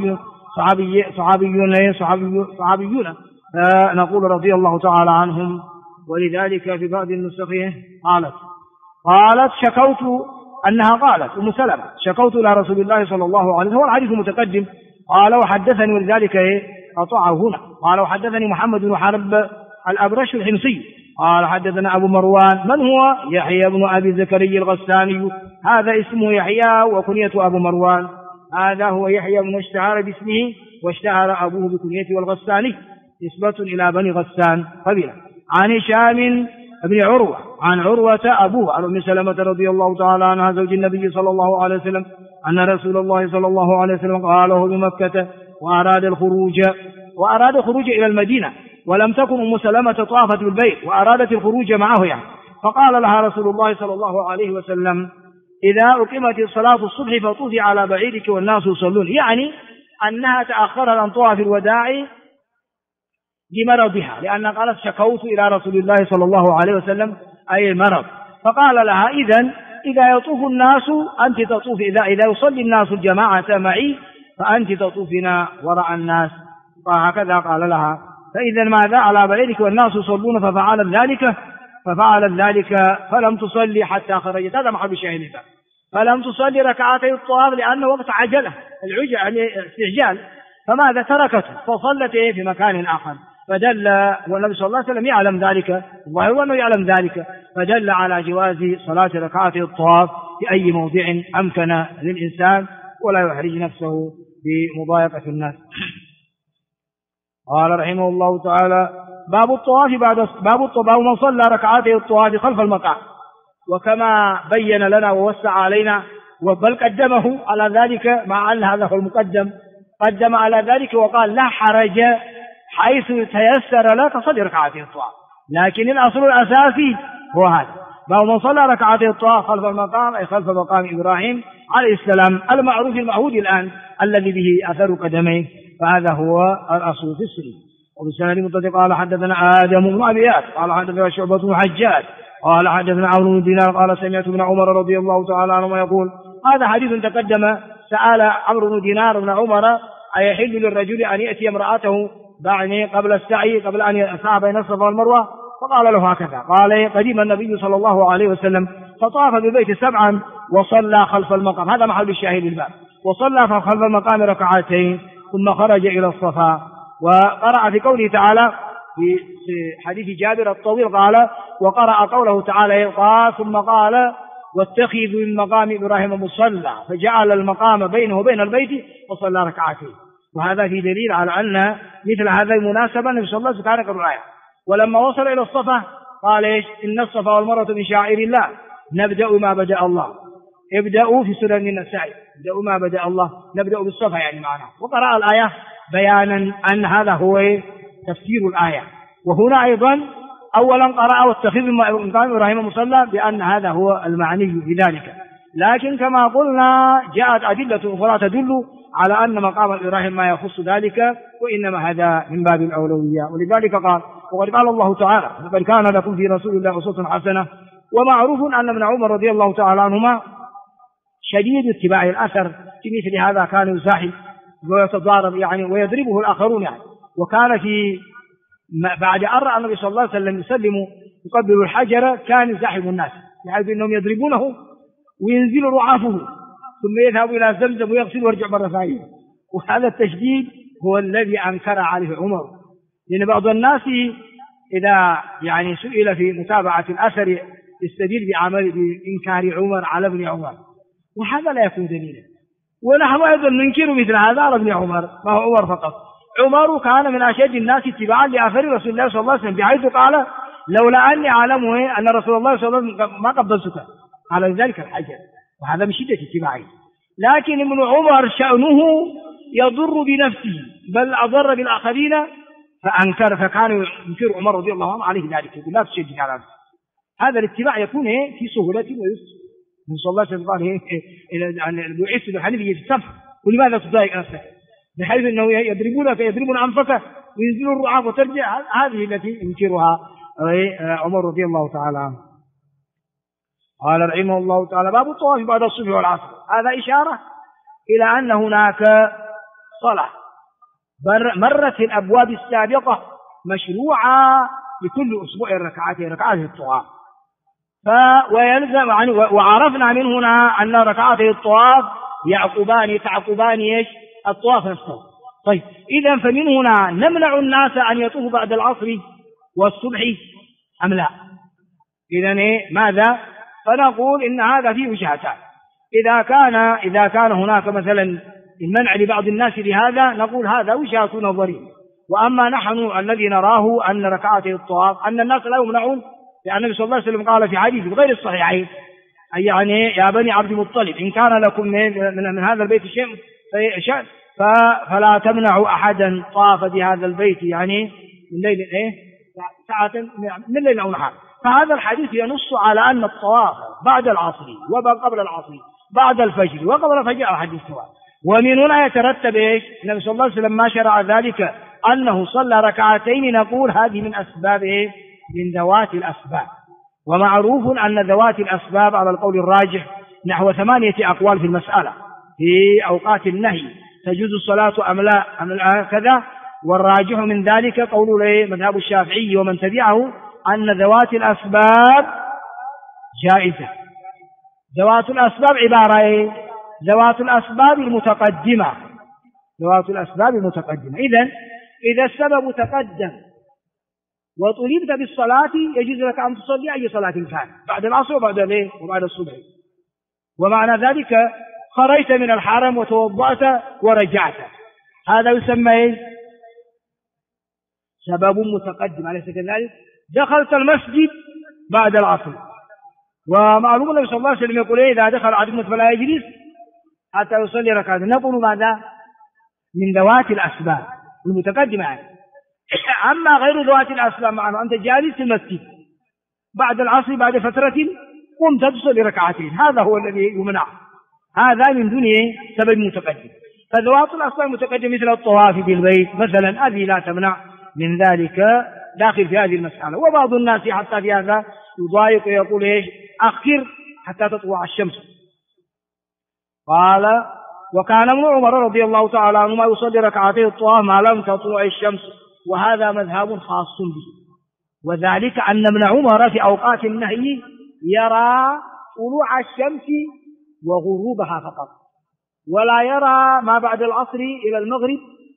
صحابيون فنقول رضي الله تعالى عنهم. ولذلك في بعض النسخ قالت شكوت أنها قالت أم سلمة شكوت إلى رسول الله صلى الله عليه وسلم، هو الحديث متقدم. قال: وحدثني، ولذلك قطعه هنا. قال: وحدثني محمد بن حرب الأبرش الحمصي قال: حدثنا أبو مروان. من هو؟ يحيى بن أبي زكريا الغساني، هذا اسمه يحيى وكنية أبو مروان. هذا هو يحيى بن اشتهر باسمه واشتهر أبوه بكنيته والغساني، نسبة إلى بني غسان قبيلة. عن هشام بن عروة عن عروة أبوه عن أم سلمة رضي الله تعالى عنها زوج النبي صلى الله عليه وسلم أن رسول الله صلى الله عليه وسلم قال له بمكة وأراد الخروج إلى المدينة، ولم تكن أم سلمة طافت بالبيت وأرادت الخروج معه فقال لها رسول الله صلى الله عليه وسلم: إذا أقيمت الصلاة الصبح فطوفي على بعيرك والناس يصلون، أنها تأخرت عن طواف الوداع لمرضها، لأنها قالت: شكوت إلى رسول الله صلى الله عليه وسلم أي المرض. فقال لها: إذا يطوف الناس أنت تطوف، إذا يصلي الناس الجماعة معي فأنت تطوفنا وراء الناس. فهكذا قال لها. فإذا ماذا على بعيرك والناس يصلون؟ ففعلت ذلك فلم تصلي حتى خرجت. هذا محل الشاهد. فلم تصلي ركعتي الطواف لأنه وقت عجلة استعجال، فماذا تركته فصلت في مكان آخر. فدل، والنبي صلى الله عليه وسلم يعلم ذلك، الله أنه يعلم ذلك، فدل على جواز صلاة ركعتي الطواف في أي موضع أمكن للإنسان ولا يحرج نفسه بمضايقة الناس. قال رحمه الله تعالى: باب الطواف باب من صلى ركعتي الطواف خلف المقام. وكما بين لنا ووسع علينا بل قدمه على ذلك، مع أن هذا هو المقدم، قدم على ذلك وقال: لا حرج حيث تيسر لك صلي ركعتي الطواف، لكن الأصل الأساسي هو هذا: باب من صلى ركعتي الطواف خلف المقام، أي خلف مقام إبراهيم عليه السلام المعروف المعهود الآن الذي به أثر قدميه، فهذا هو الأصل في السنة. وبالسند المتصل قال: حدثنا آدم بن أبي إياس قال: حدثنا شعبة بن الحجاج قال: حدثنا عمرو بن دينار قال: سمعت ابن عمر رضي الله تعالى عنهما يقول. هذا حديث تقدم. سأل عمرو بن دينار بن عمر: أيحل للرجل أن يأتي امرأته قبل السعي، قبل أن يسعى بين الصفا والمروة؟ فقال له هكذا. قال: قدم النبي صلى الله عليه وسلم فطاف بالبيت 7 وصلى خلف المقام. هذا محل الشاهد الباب. وصلى خلف المقام ركعتين ثم خرج إلى الصفا. وقرأ في قوله تعالى: في حديث جابر الطويل قال: وقرأ قوله تعالى قال ثم قال: واتخذوا من مقام إبراهيم مصلى فجعل المقام بينه وبين البيت وصلى ركعتين. وهذا في دليل على أن مثل هذا المناسبة النبي صلى الله عليه وسلم كان يقرأ الآية. ولما وصل إلى الصفا قال إيش؟ إن الصفا والمروة من شعائر الله نبدأ ما بدأ الله. ابدأوا في سنن النسائي ابدأوا ما بدأ الله، نبدأ بالصفا يعني معناه. وقرأ الآية بيانا أن هذا هو تفسير الآية. وهنا أيضا أولا قرأ: واتخذ من مقام إبراهيم مصلى، بأن هذا هو المعني بذلك. لكن كما قلنا جاءت أدلة أخرى تدل على أن مقام إبراهيم ما يخص ذلك، وإنما هذا من باب الأولوية. ولذلك قال: وقد قال الله تعالى: لقد كان لكم في رسول الله أسوة حسنة. ومعروف أن ابن عمر رضي الله تعالى عنهما شديد اتباع الأثر، في مثل هذا كان يزاحم ويتضارب يعني ويضربه الآخرون يعني. وكان في بعد أن رأى النبي صلى الله عليه وسلم يسلم يقبل الحجر كان يزاحم الناس، بحيث أنهم يضربونه وينزل رعافه ثم يذهب إلى زمزم ويغسل ويرجع مرة ثانية. وهذا التشديد هو الذي أنكر عليه عمر، لأن بعض الناس إذا يعني سئل في متابعة الأثر يستدل بإنكار عمر على ابن عمر، وهذا لا يكون دليلا. ونحن أيضا ننكر مثل هذا على ابن عمر، ما هو عمر فقط. عمر كان من أشد الناس اتباعا لآثار رسول الله صلى الله عليه وسلم، بحيث قال: لولا أني أعلم أن رسول الله صلى الله عليه وسلم ما قبلتك على ذلك الحجر. وهذا من شدة اتباعه. لكن ابن عمر شأنه يضر بنفسه بل أضر بالآخرين فأنكر، فكان ينكر عمر رضي الله عنه عليه ذلك، لا تشدد على نفسه. هذا الاتباع يكون في سهولة ويسر. من صلى الله عليه وسلم قال: بعثت بالحنيفية السمح، ولماذا تضايق نفسك؟ بحيث أنه يضربون أنفك وينزلون الرعاف وترجع. هذه التي ينكرها عمر رضي الله تعالى عنه. قال رحمه الله تعالى: باب الطواف بعد الصبح والعصر. هذا إشارة إلى أن هناك صلاة مرت في الأبواب السابقة مشروعة لكل أسبوع ركعات الطواف. ويلزم وعرفنا من هنا أن ركعتي الطواف تعقبان الطواف نفسه. طيب، إذا فمن هنا نمنع الناس أن يطوفوا بعد العصر والصبح أم لا؟ إذا ماذا؟ فنقول إن هذا فيه وجهتان. إذا كان هناك مثلا المنع لبعض الناس لهذا، نقول هذا وجهة نظري. وأما نحن الذي نراه أن ركعتي الطواف أن الناس لا يمنعون، لأن النبي صلى الله عليه وسلم قال في حديث غير الصحيحين: يعني يا بني عبد المطلب إن كان لكم من هذا البيت شيء فلا تمنعوا أحدا طاف بهذا البيت، يعني من ليل ساعة من ليل أو نهار. فهذا الحديث ينص على أن الطواف بعد العصر وقبل العصر بعد الفجر وقبل الفجر الحديث سواء. ومن هنا يترتب النبي صلى الله عليه وسلم ما شرع ذلك أنه صلى ركعتين، نقول هذه من أسباب من ذوات الأسباب. ومعروف أن ذوات الأسباب على القول الراجح نحو 8 أقوال في المسألة في أوقات النهي: تجوز الصلاة أم لا كذا. والراجح من ذلك قول مذهب الشافعي ومن تبعه أن ذوات الأسباب جائزة. ذوات الأسباب عبارة ذوات الأسباب المتقدمة. إذا السبب تقدم وطلبت بالصلاة يجوز لك أن تصلي أي صلاة كان بعد العصر وبعد الصبح. ومعنى ذلك خرجت من الحرم وتوضأت ورجعت، هذا يسمى سبب متقدم، أليس كذلك؟ دخلت المسجد بعد العصر، ومعلوم النبي صلى الله عليه وسلم يقول: إذا دخل أحدكم فلا يجلس حتى يصلي ركعتين. نقول ماذا؟ من ذوات الأسباب المتقدمة يعني. أما غير ذوات الأسباب، معنى أنت جالس في المسجد بعد العصر بعد فترة قمت تصلي ركعتين، هذا هو الذي يمنع، هذا من دون سبب متقدم. فذوات الأسباب المتقدمة مثل الطواف بالبيت مثلا، هذه لا تمنع من ذلك، داخل في هذه المسألة. وبعض الناس حتى في هذا يضايق ويقول: أخر حتى تطلع الشمس. قال: وكان ابن عمر رضي الله تعالى عنهما يصلي ركعتي الطواف ما لم تطلع الشمس، وهذا مذهب خاص به. وذلك أن ابن عمر في أوقات النهي يرى طلوع الشمس وغروبها فقط، ولا يرى ما بعد العصر إلى المغرب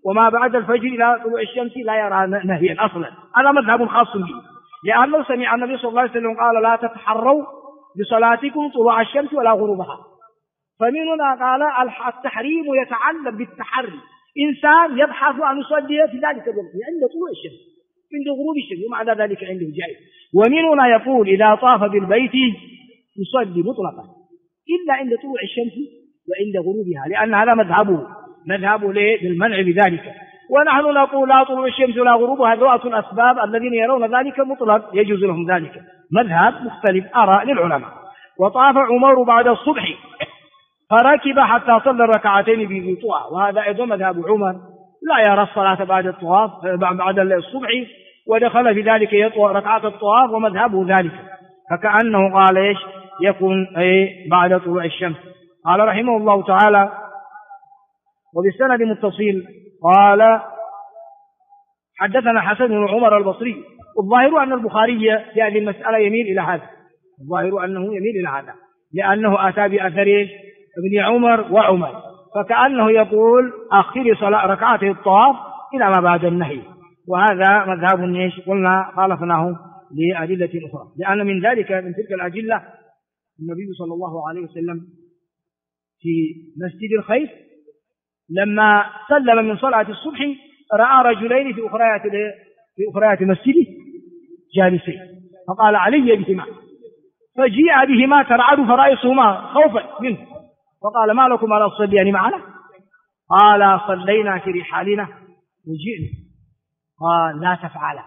وما بعد الفجر إلى طلوع الشمس لا يرى نهيا أصلا. هذا مذهب خاص به، لأنه سمع النبي صلى الله عليه وسلم قال لا تتحروا بصلاتكم طلوع الشمس ولا غروبها. فمن هنا قال التحريم يتعلق بالتحري، إنسان يبحث عن يصلي في ذلك الوقت عند طلوع الشمس عند غروب الشمس ومع ذلك عنده جائز. ومن هنا يقول إذا طاف بالبيت يصلي مطلقا إلا عند طلوع الشمس وعند غروبها، لأن هذا مذهبه للمنع بذلك. ونحن نقول لا طلوع الشمس ولا غروبها ذوات الأسباب، الذين يرون ذلك مطلق يجوز لهم ذلك. مذهب مختلف آراء للعلماء. وطاف عمر بعد الصبح فركب حتى صلى الركعتين بذي طوى، وهذا أيضا مذهب عمر، لا يرى الصلاة بعد الطواف بعد الصبح، ودخل في ذلك يطوى ركعات الطواف ومذهبه ذلك، فكأنه قال إيش يكون بعد طلوع الشمس. قال رحمه الله تعالى وبالسند متصل قال حدثنا حسن بن عمر البصري. والظاهر أن البخاري في هذه المسألة يميل إلى هذا، الظاهر أنه يميل إلى هذا، لأنه أتى بأثر ابن عمر وعمر، فكأنه يقول أخر صلاة ركعته الطواف إلى ما بعد النهي، وهذا مذهب قلنا خالفناه لأدلة أخرى، لأن من ذلك من تلك الأدلة النبي صلى الله عليه وسلم في مسجد الخيف لما سلم من صلاة الصبح رأى رجلين في أخريات مسجده جالسين، فقال علي بهما، فجيء بهما ترعد فرائصهما خوفا منه، فقال ما لكم لا تصليان معنا؟ قال صلينا في رحالنا وجئنا. قال لا تفعلا،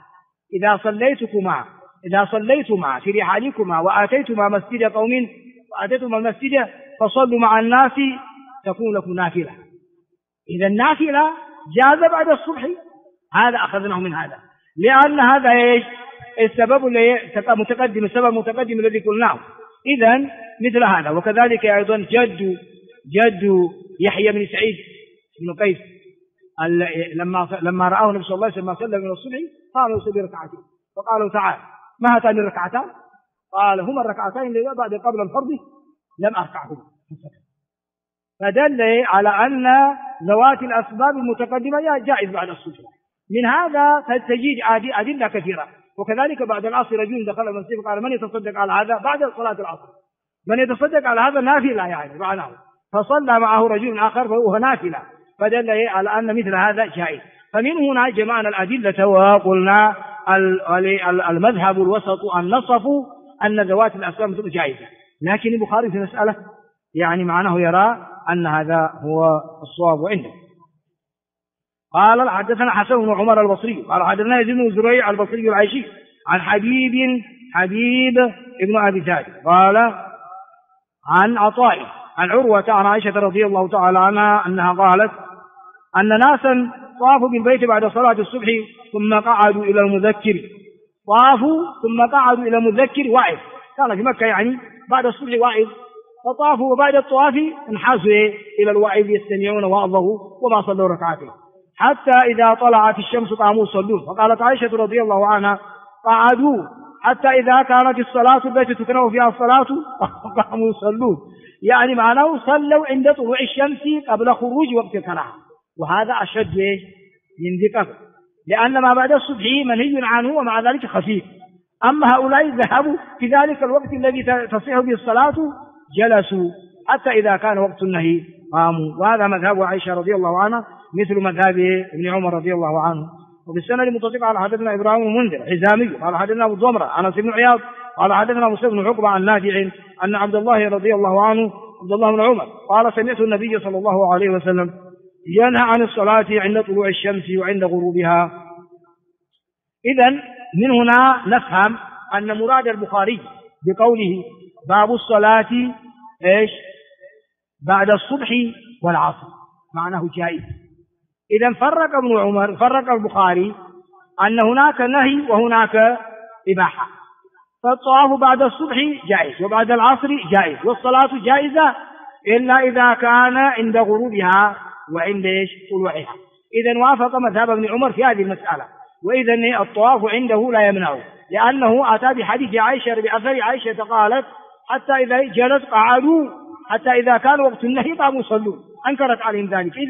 إذا صليتما في رحالكما وآتيتما مسجد قوم وآتيتما المسجد فصلوا مع الناس تكون لكم نافلة. إذا النافلة جاز بعد الصبح، هذا أخذناه من هذا، لأن هذا السبب المتقدم الذي قلناه. إذا مثل هذا. وكذلك أيضا جد يحيى بن سعيد بن قيس لما رآه النبي صلى الله عليه وسلم صلى من الصبح قام يصلي ركعتين، فقالوا تعال ما هاتان الركعتان؟ قال هما الركعتين اللي بعد قبل الفرض لم أركعهما، فدل على أن ذوات الأسباب المتقدمة جائز بعد الصبح. من هذا تجد أدلة كثيرة. وكذلك بعد العصر رجل دخل المسجد قال من يتصدق على هذا بعد صلاة العصر، من يتصدق على هذا نافلة يعني معناه، فصلى معه رجل آخر فهو نافلة، فدل على أن مثل هذا جائز. فمن هنا جمعنا الأدلة وقلنا المذهب الوسط النصف أن ذوات الأسباب جائزة، لكن البخاري في مسألة يعني معناه يرى أن هذا هو الصواب عنده. قال حدثنا حسن بن عمر البصري قال حدثنا يزيد بن زريع البصري العيشي عن حبيب ابن أبي ثابت قال عن عطاء عن عروة عن عائشة رضي الله تعالى عنها أنها قالت أن ناسا طافوا بالبيت بعد صلاة الصبح ثم قعدوا إلى المذكر، واعظ، كان في مكة يعني بعد الصبح واعظ، فطافوا وبعد الطواف انحازوا إلى الواعظ يستمعون وعظه وما صلوا ركعتين، حتى إذا طلعت الشمس قاموا يصلون. فقالت عائشة رضي الله عنها قعدوا حتى إذا كانت الصلاة التي تكره فيها الصلاة قاموا يصلون، يعني معناه صلوا عند طلوع الشمس قبل خروج وقت الكراهة، وهذا أشد من ذكر، لأن ما بعد الصبح منهي عنه ومع ذلك خفيف. أما هؤلاء ذهبوا في ذلك الوقت الذي تصح به الصلاة جلسوا حتى إذا كان وقت النهي قاموا، وهذا مذهب عائشة رضي الله عنها مثل مذهب ابن عمر رضي الله عنه. وبالسنة المتصل على حدثنا إبراهيم المنذر حزامي قال حدثنا أبو ضمرة أنس بن عياض قال حدثنا مسلم بن عقبة عن نافع أن عبد الله رضي الله عنه عبد الله بن عمر قال سمعت النبي صلى الله عليه وسلم ينهى عن الصلاة عند طلوع الشمس وعند غروبها. إذن من هنا نفهم أن مراد البخاري بقوله باب الصلاة بعد الصبح والعصر معناه جائز. إذن فرق البخاري أن هناك نهي وهناك إباحة، فالطواف بعد الصبح جائز وبعد العصر جائز، والصلاة جائزة إلا إذا كان عند غروبها وعند طلوعها. إذن وافق مذهب ابن عمر في هذه المسألة، وإذن الطواف عنده لا يمنعه، لأنه أتى بحديث عائشة بأثر عائشة قالت حتى إذا جلس قعدوا حتى إذا كان وقت النهي قاموا يصلون، أنكرت عليهم ذلك. إذن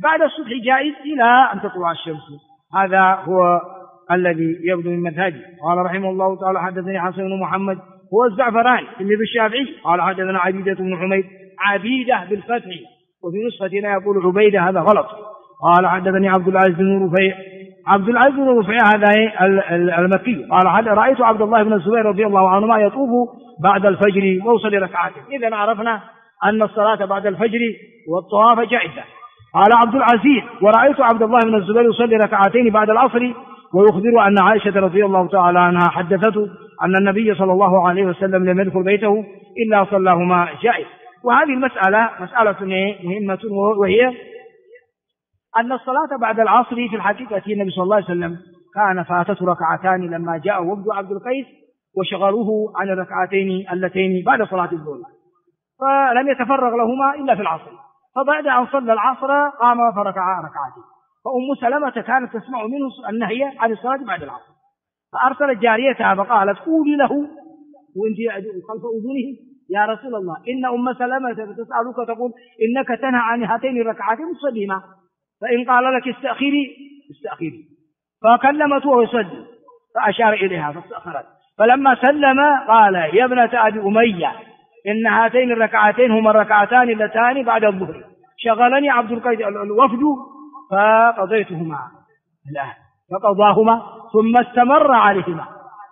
بعد الصبح جائز إلى أن تطلع الشمس. هذا هو الذي يبدو من مذهبي. قال رحمه الله تعالى حدثني حسن بن محمد هو الزعفراني تلميذ الشافعي قال حدثنا عبيدة بن حميد، عبيدة بالفتح، وفي نسختنا يقول عبيدة، هذا غلط. قال حدثني عبد العزيز بن رفيع، عبد العزيز بن رفيع هذا المكي قال رأيت عبد الله بن الزبير رضي الله عنهما يطوف بعد الفجر ويصلي ركعتين. إذا عرفنا أن الصلاة بعد الفجر والطواف جائزة. قال عبد العزيز ورأيت عبد الله بن الزبير يصلي ركعتين بعد العصر، ويخبر أن عائشة رضي الله تعالى عنها حدثته أن النبي صلى الله عليه وسلم لم يدخل بيته إلا صلاهما جائز. وهذه المسألة مسألة مهمة، وهي أن الصلاة بعد العصر في الحقيقة النبي صلى الله عليه وسلم كان فاتته ركعتان لما جاء وفد عبد القيس وشغلوه عن الركعتين اللتين بعد صلاة الظهر، فلم يتفرغ لهما إلا في العصر، فبعد أن صلى العصر قام فركع ركعتين. فأم سلمة كانت تسمع منه النهي عن الصلاة بعد العصر، فأرسلت جاريتها فقالت قولي له وانت خلف أذنه يا رسول الله إن أم سلمة تسألك تقول إنك تنهى عن هاتين الركعتين تصليهما، فإن قال لك استأخري استأخري. فكلمته وهو يصلي فأشار إليها فاستأخرت، فلما سلم قال يا ابنة أبي أمية إن هاتين الركعتين هما الركعتان اللتان بعد الظهر، شغلني عبد القيس الوفد فقضيتهما الآن، فقضاهما ثم استمر عليهما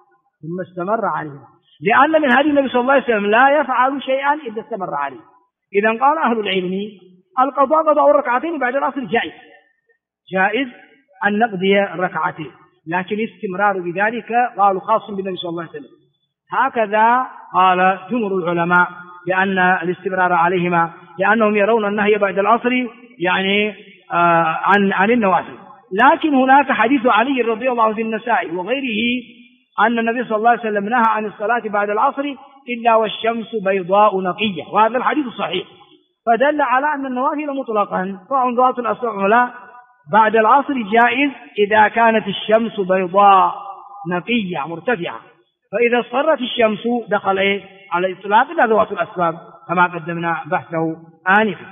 لأن من هذه النبي صلى الله عليه وسلم لا يفعل شيئا إذا استمر عليه. إذا قال أهل العلم القضاء قضاء الركعتين بعد العصر جائز أن نقضي الركعتين، لكن استمرار بذلك قالوا خاص بالنبي صلى الله عليه وسلم. هكذا قال جمهور العلماء بأن الاستمرار عليهما، لأنهم يرون النهي بعد العصر يعني عن النوافل. لكن هناك حديث علي رضي الله عنه في النسائي وغيره أن النبي صلى الله عليه وسلم نهى عن الصلاة بعد العصر إلا والشمس بيضاء نقية، وهذا الحديث صحيح، فدل على أن النوافل مطلقا فأنظرت الأصحاب بعد العصر جائز إذا كانت الشمس بيضاء نقية مرتفعة، فإذا اصفرت الشمس دخل على الإطلاق إلى ذوات الأسباب كما قدمنا بحثه آنفا.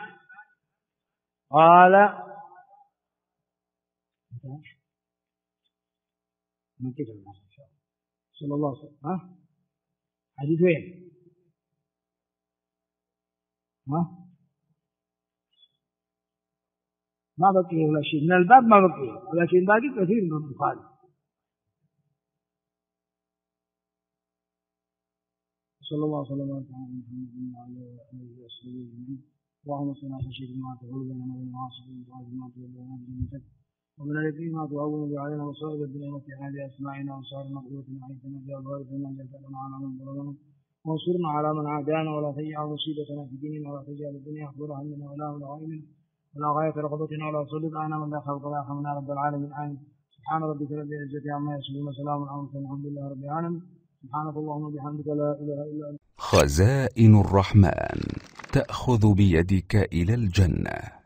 قال صلى الله عليه وسلم حديث وين؟ ما بقي ولا شيء من الباب، ما بقي، ولكن باقي كثير من البخاري. صلى الله عليه وسلم وعلى آله وصحبه أجمعين. اللهم صل على سيدنا ما تقول بيننا وبين معاصيك وما تقول بيننا وبين جنتك ومن اليقين ما تهون به علينا مصائب الدنيا ومتعنا بأسماعنا وأبصارنا وقوتنا حيث نجعل وارثنا جلتنا على من ظلمنا وانصرنا على من عادانا ولا تجعل مصيبتنا في ديننا ولا تجعل الدنيا أكبر همنا ولا مبلغ علمنا ولا غاية رغبتنا ولا تسلط علينا من لا خلق ولا يرحمنا رب العالمين. آمين. سبحان ربك رب العزة عما يصفون وسلام على المرسلين الحمد لله رب العالمين. سبحانك اللهم وبحمدك لا إله إلا أنت. خزائن الرحمن تأخذ بيدك إلى الجنة.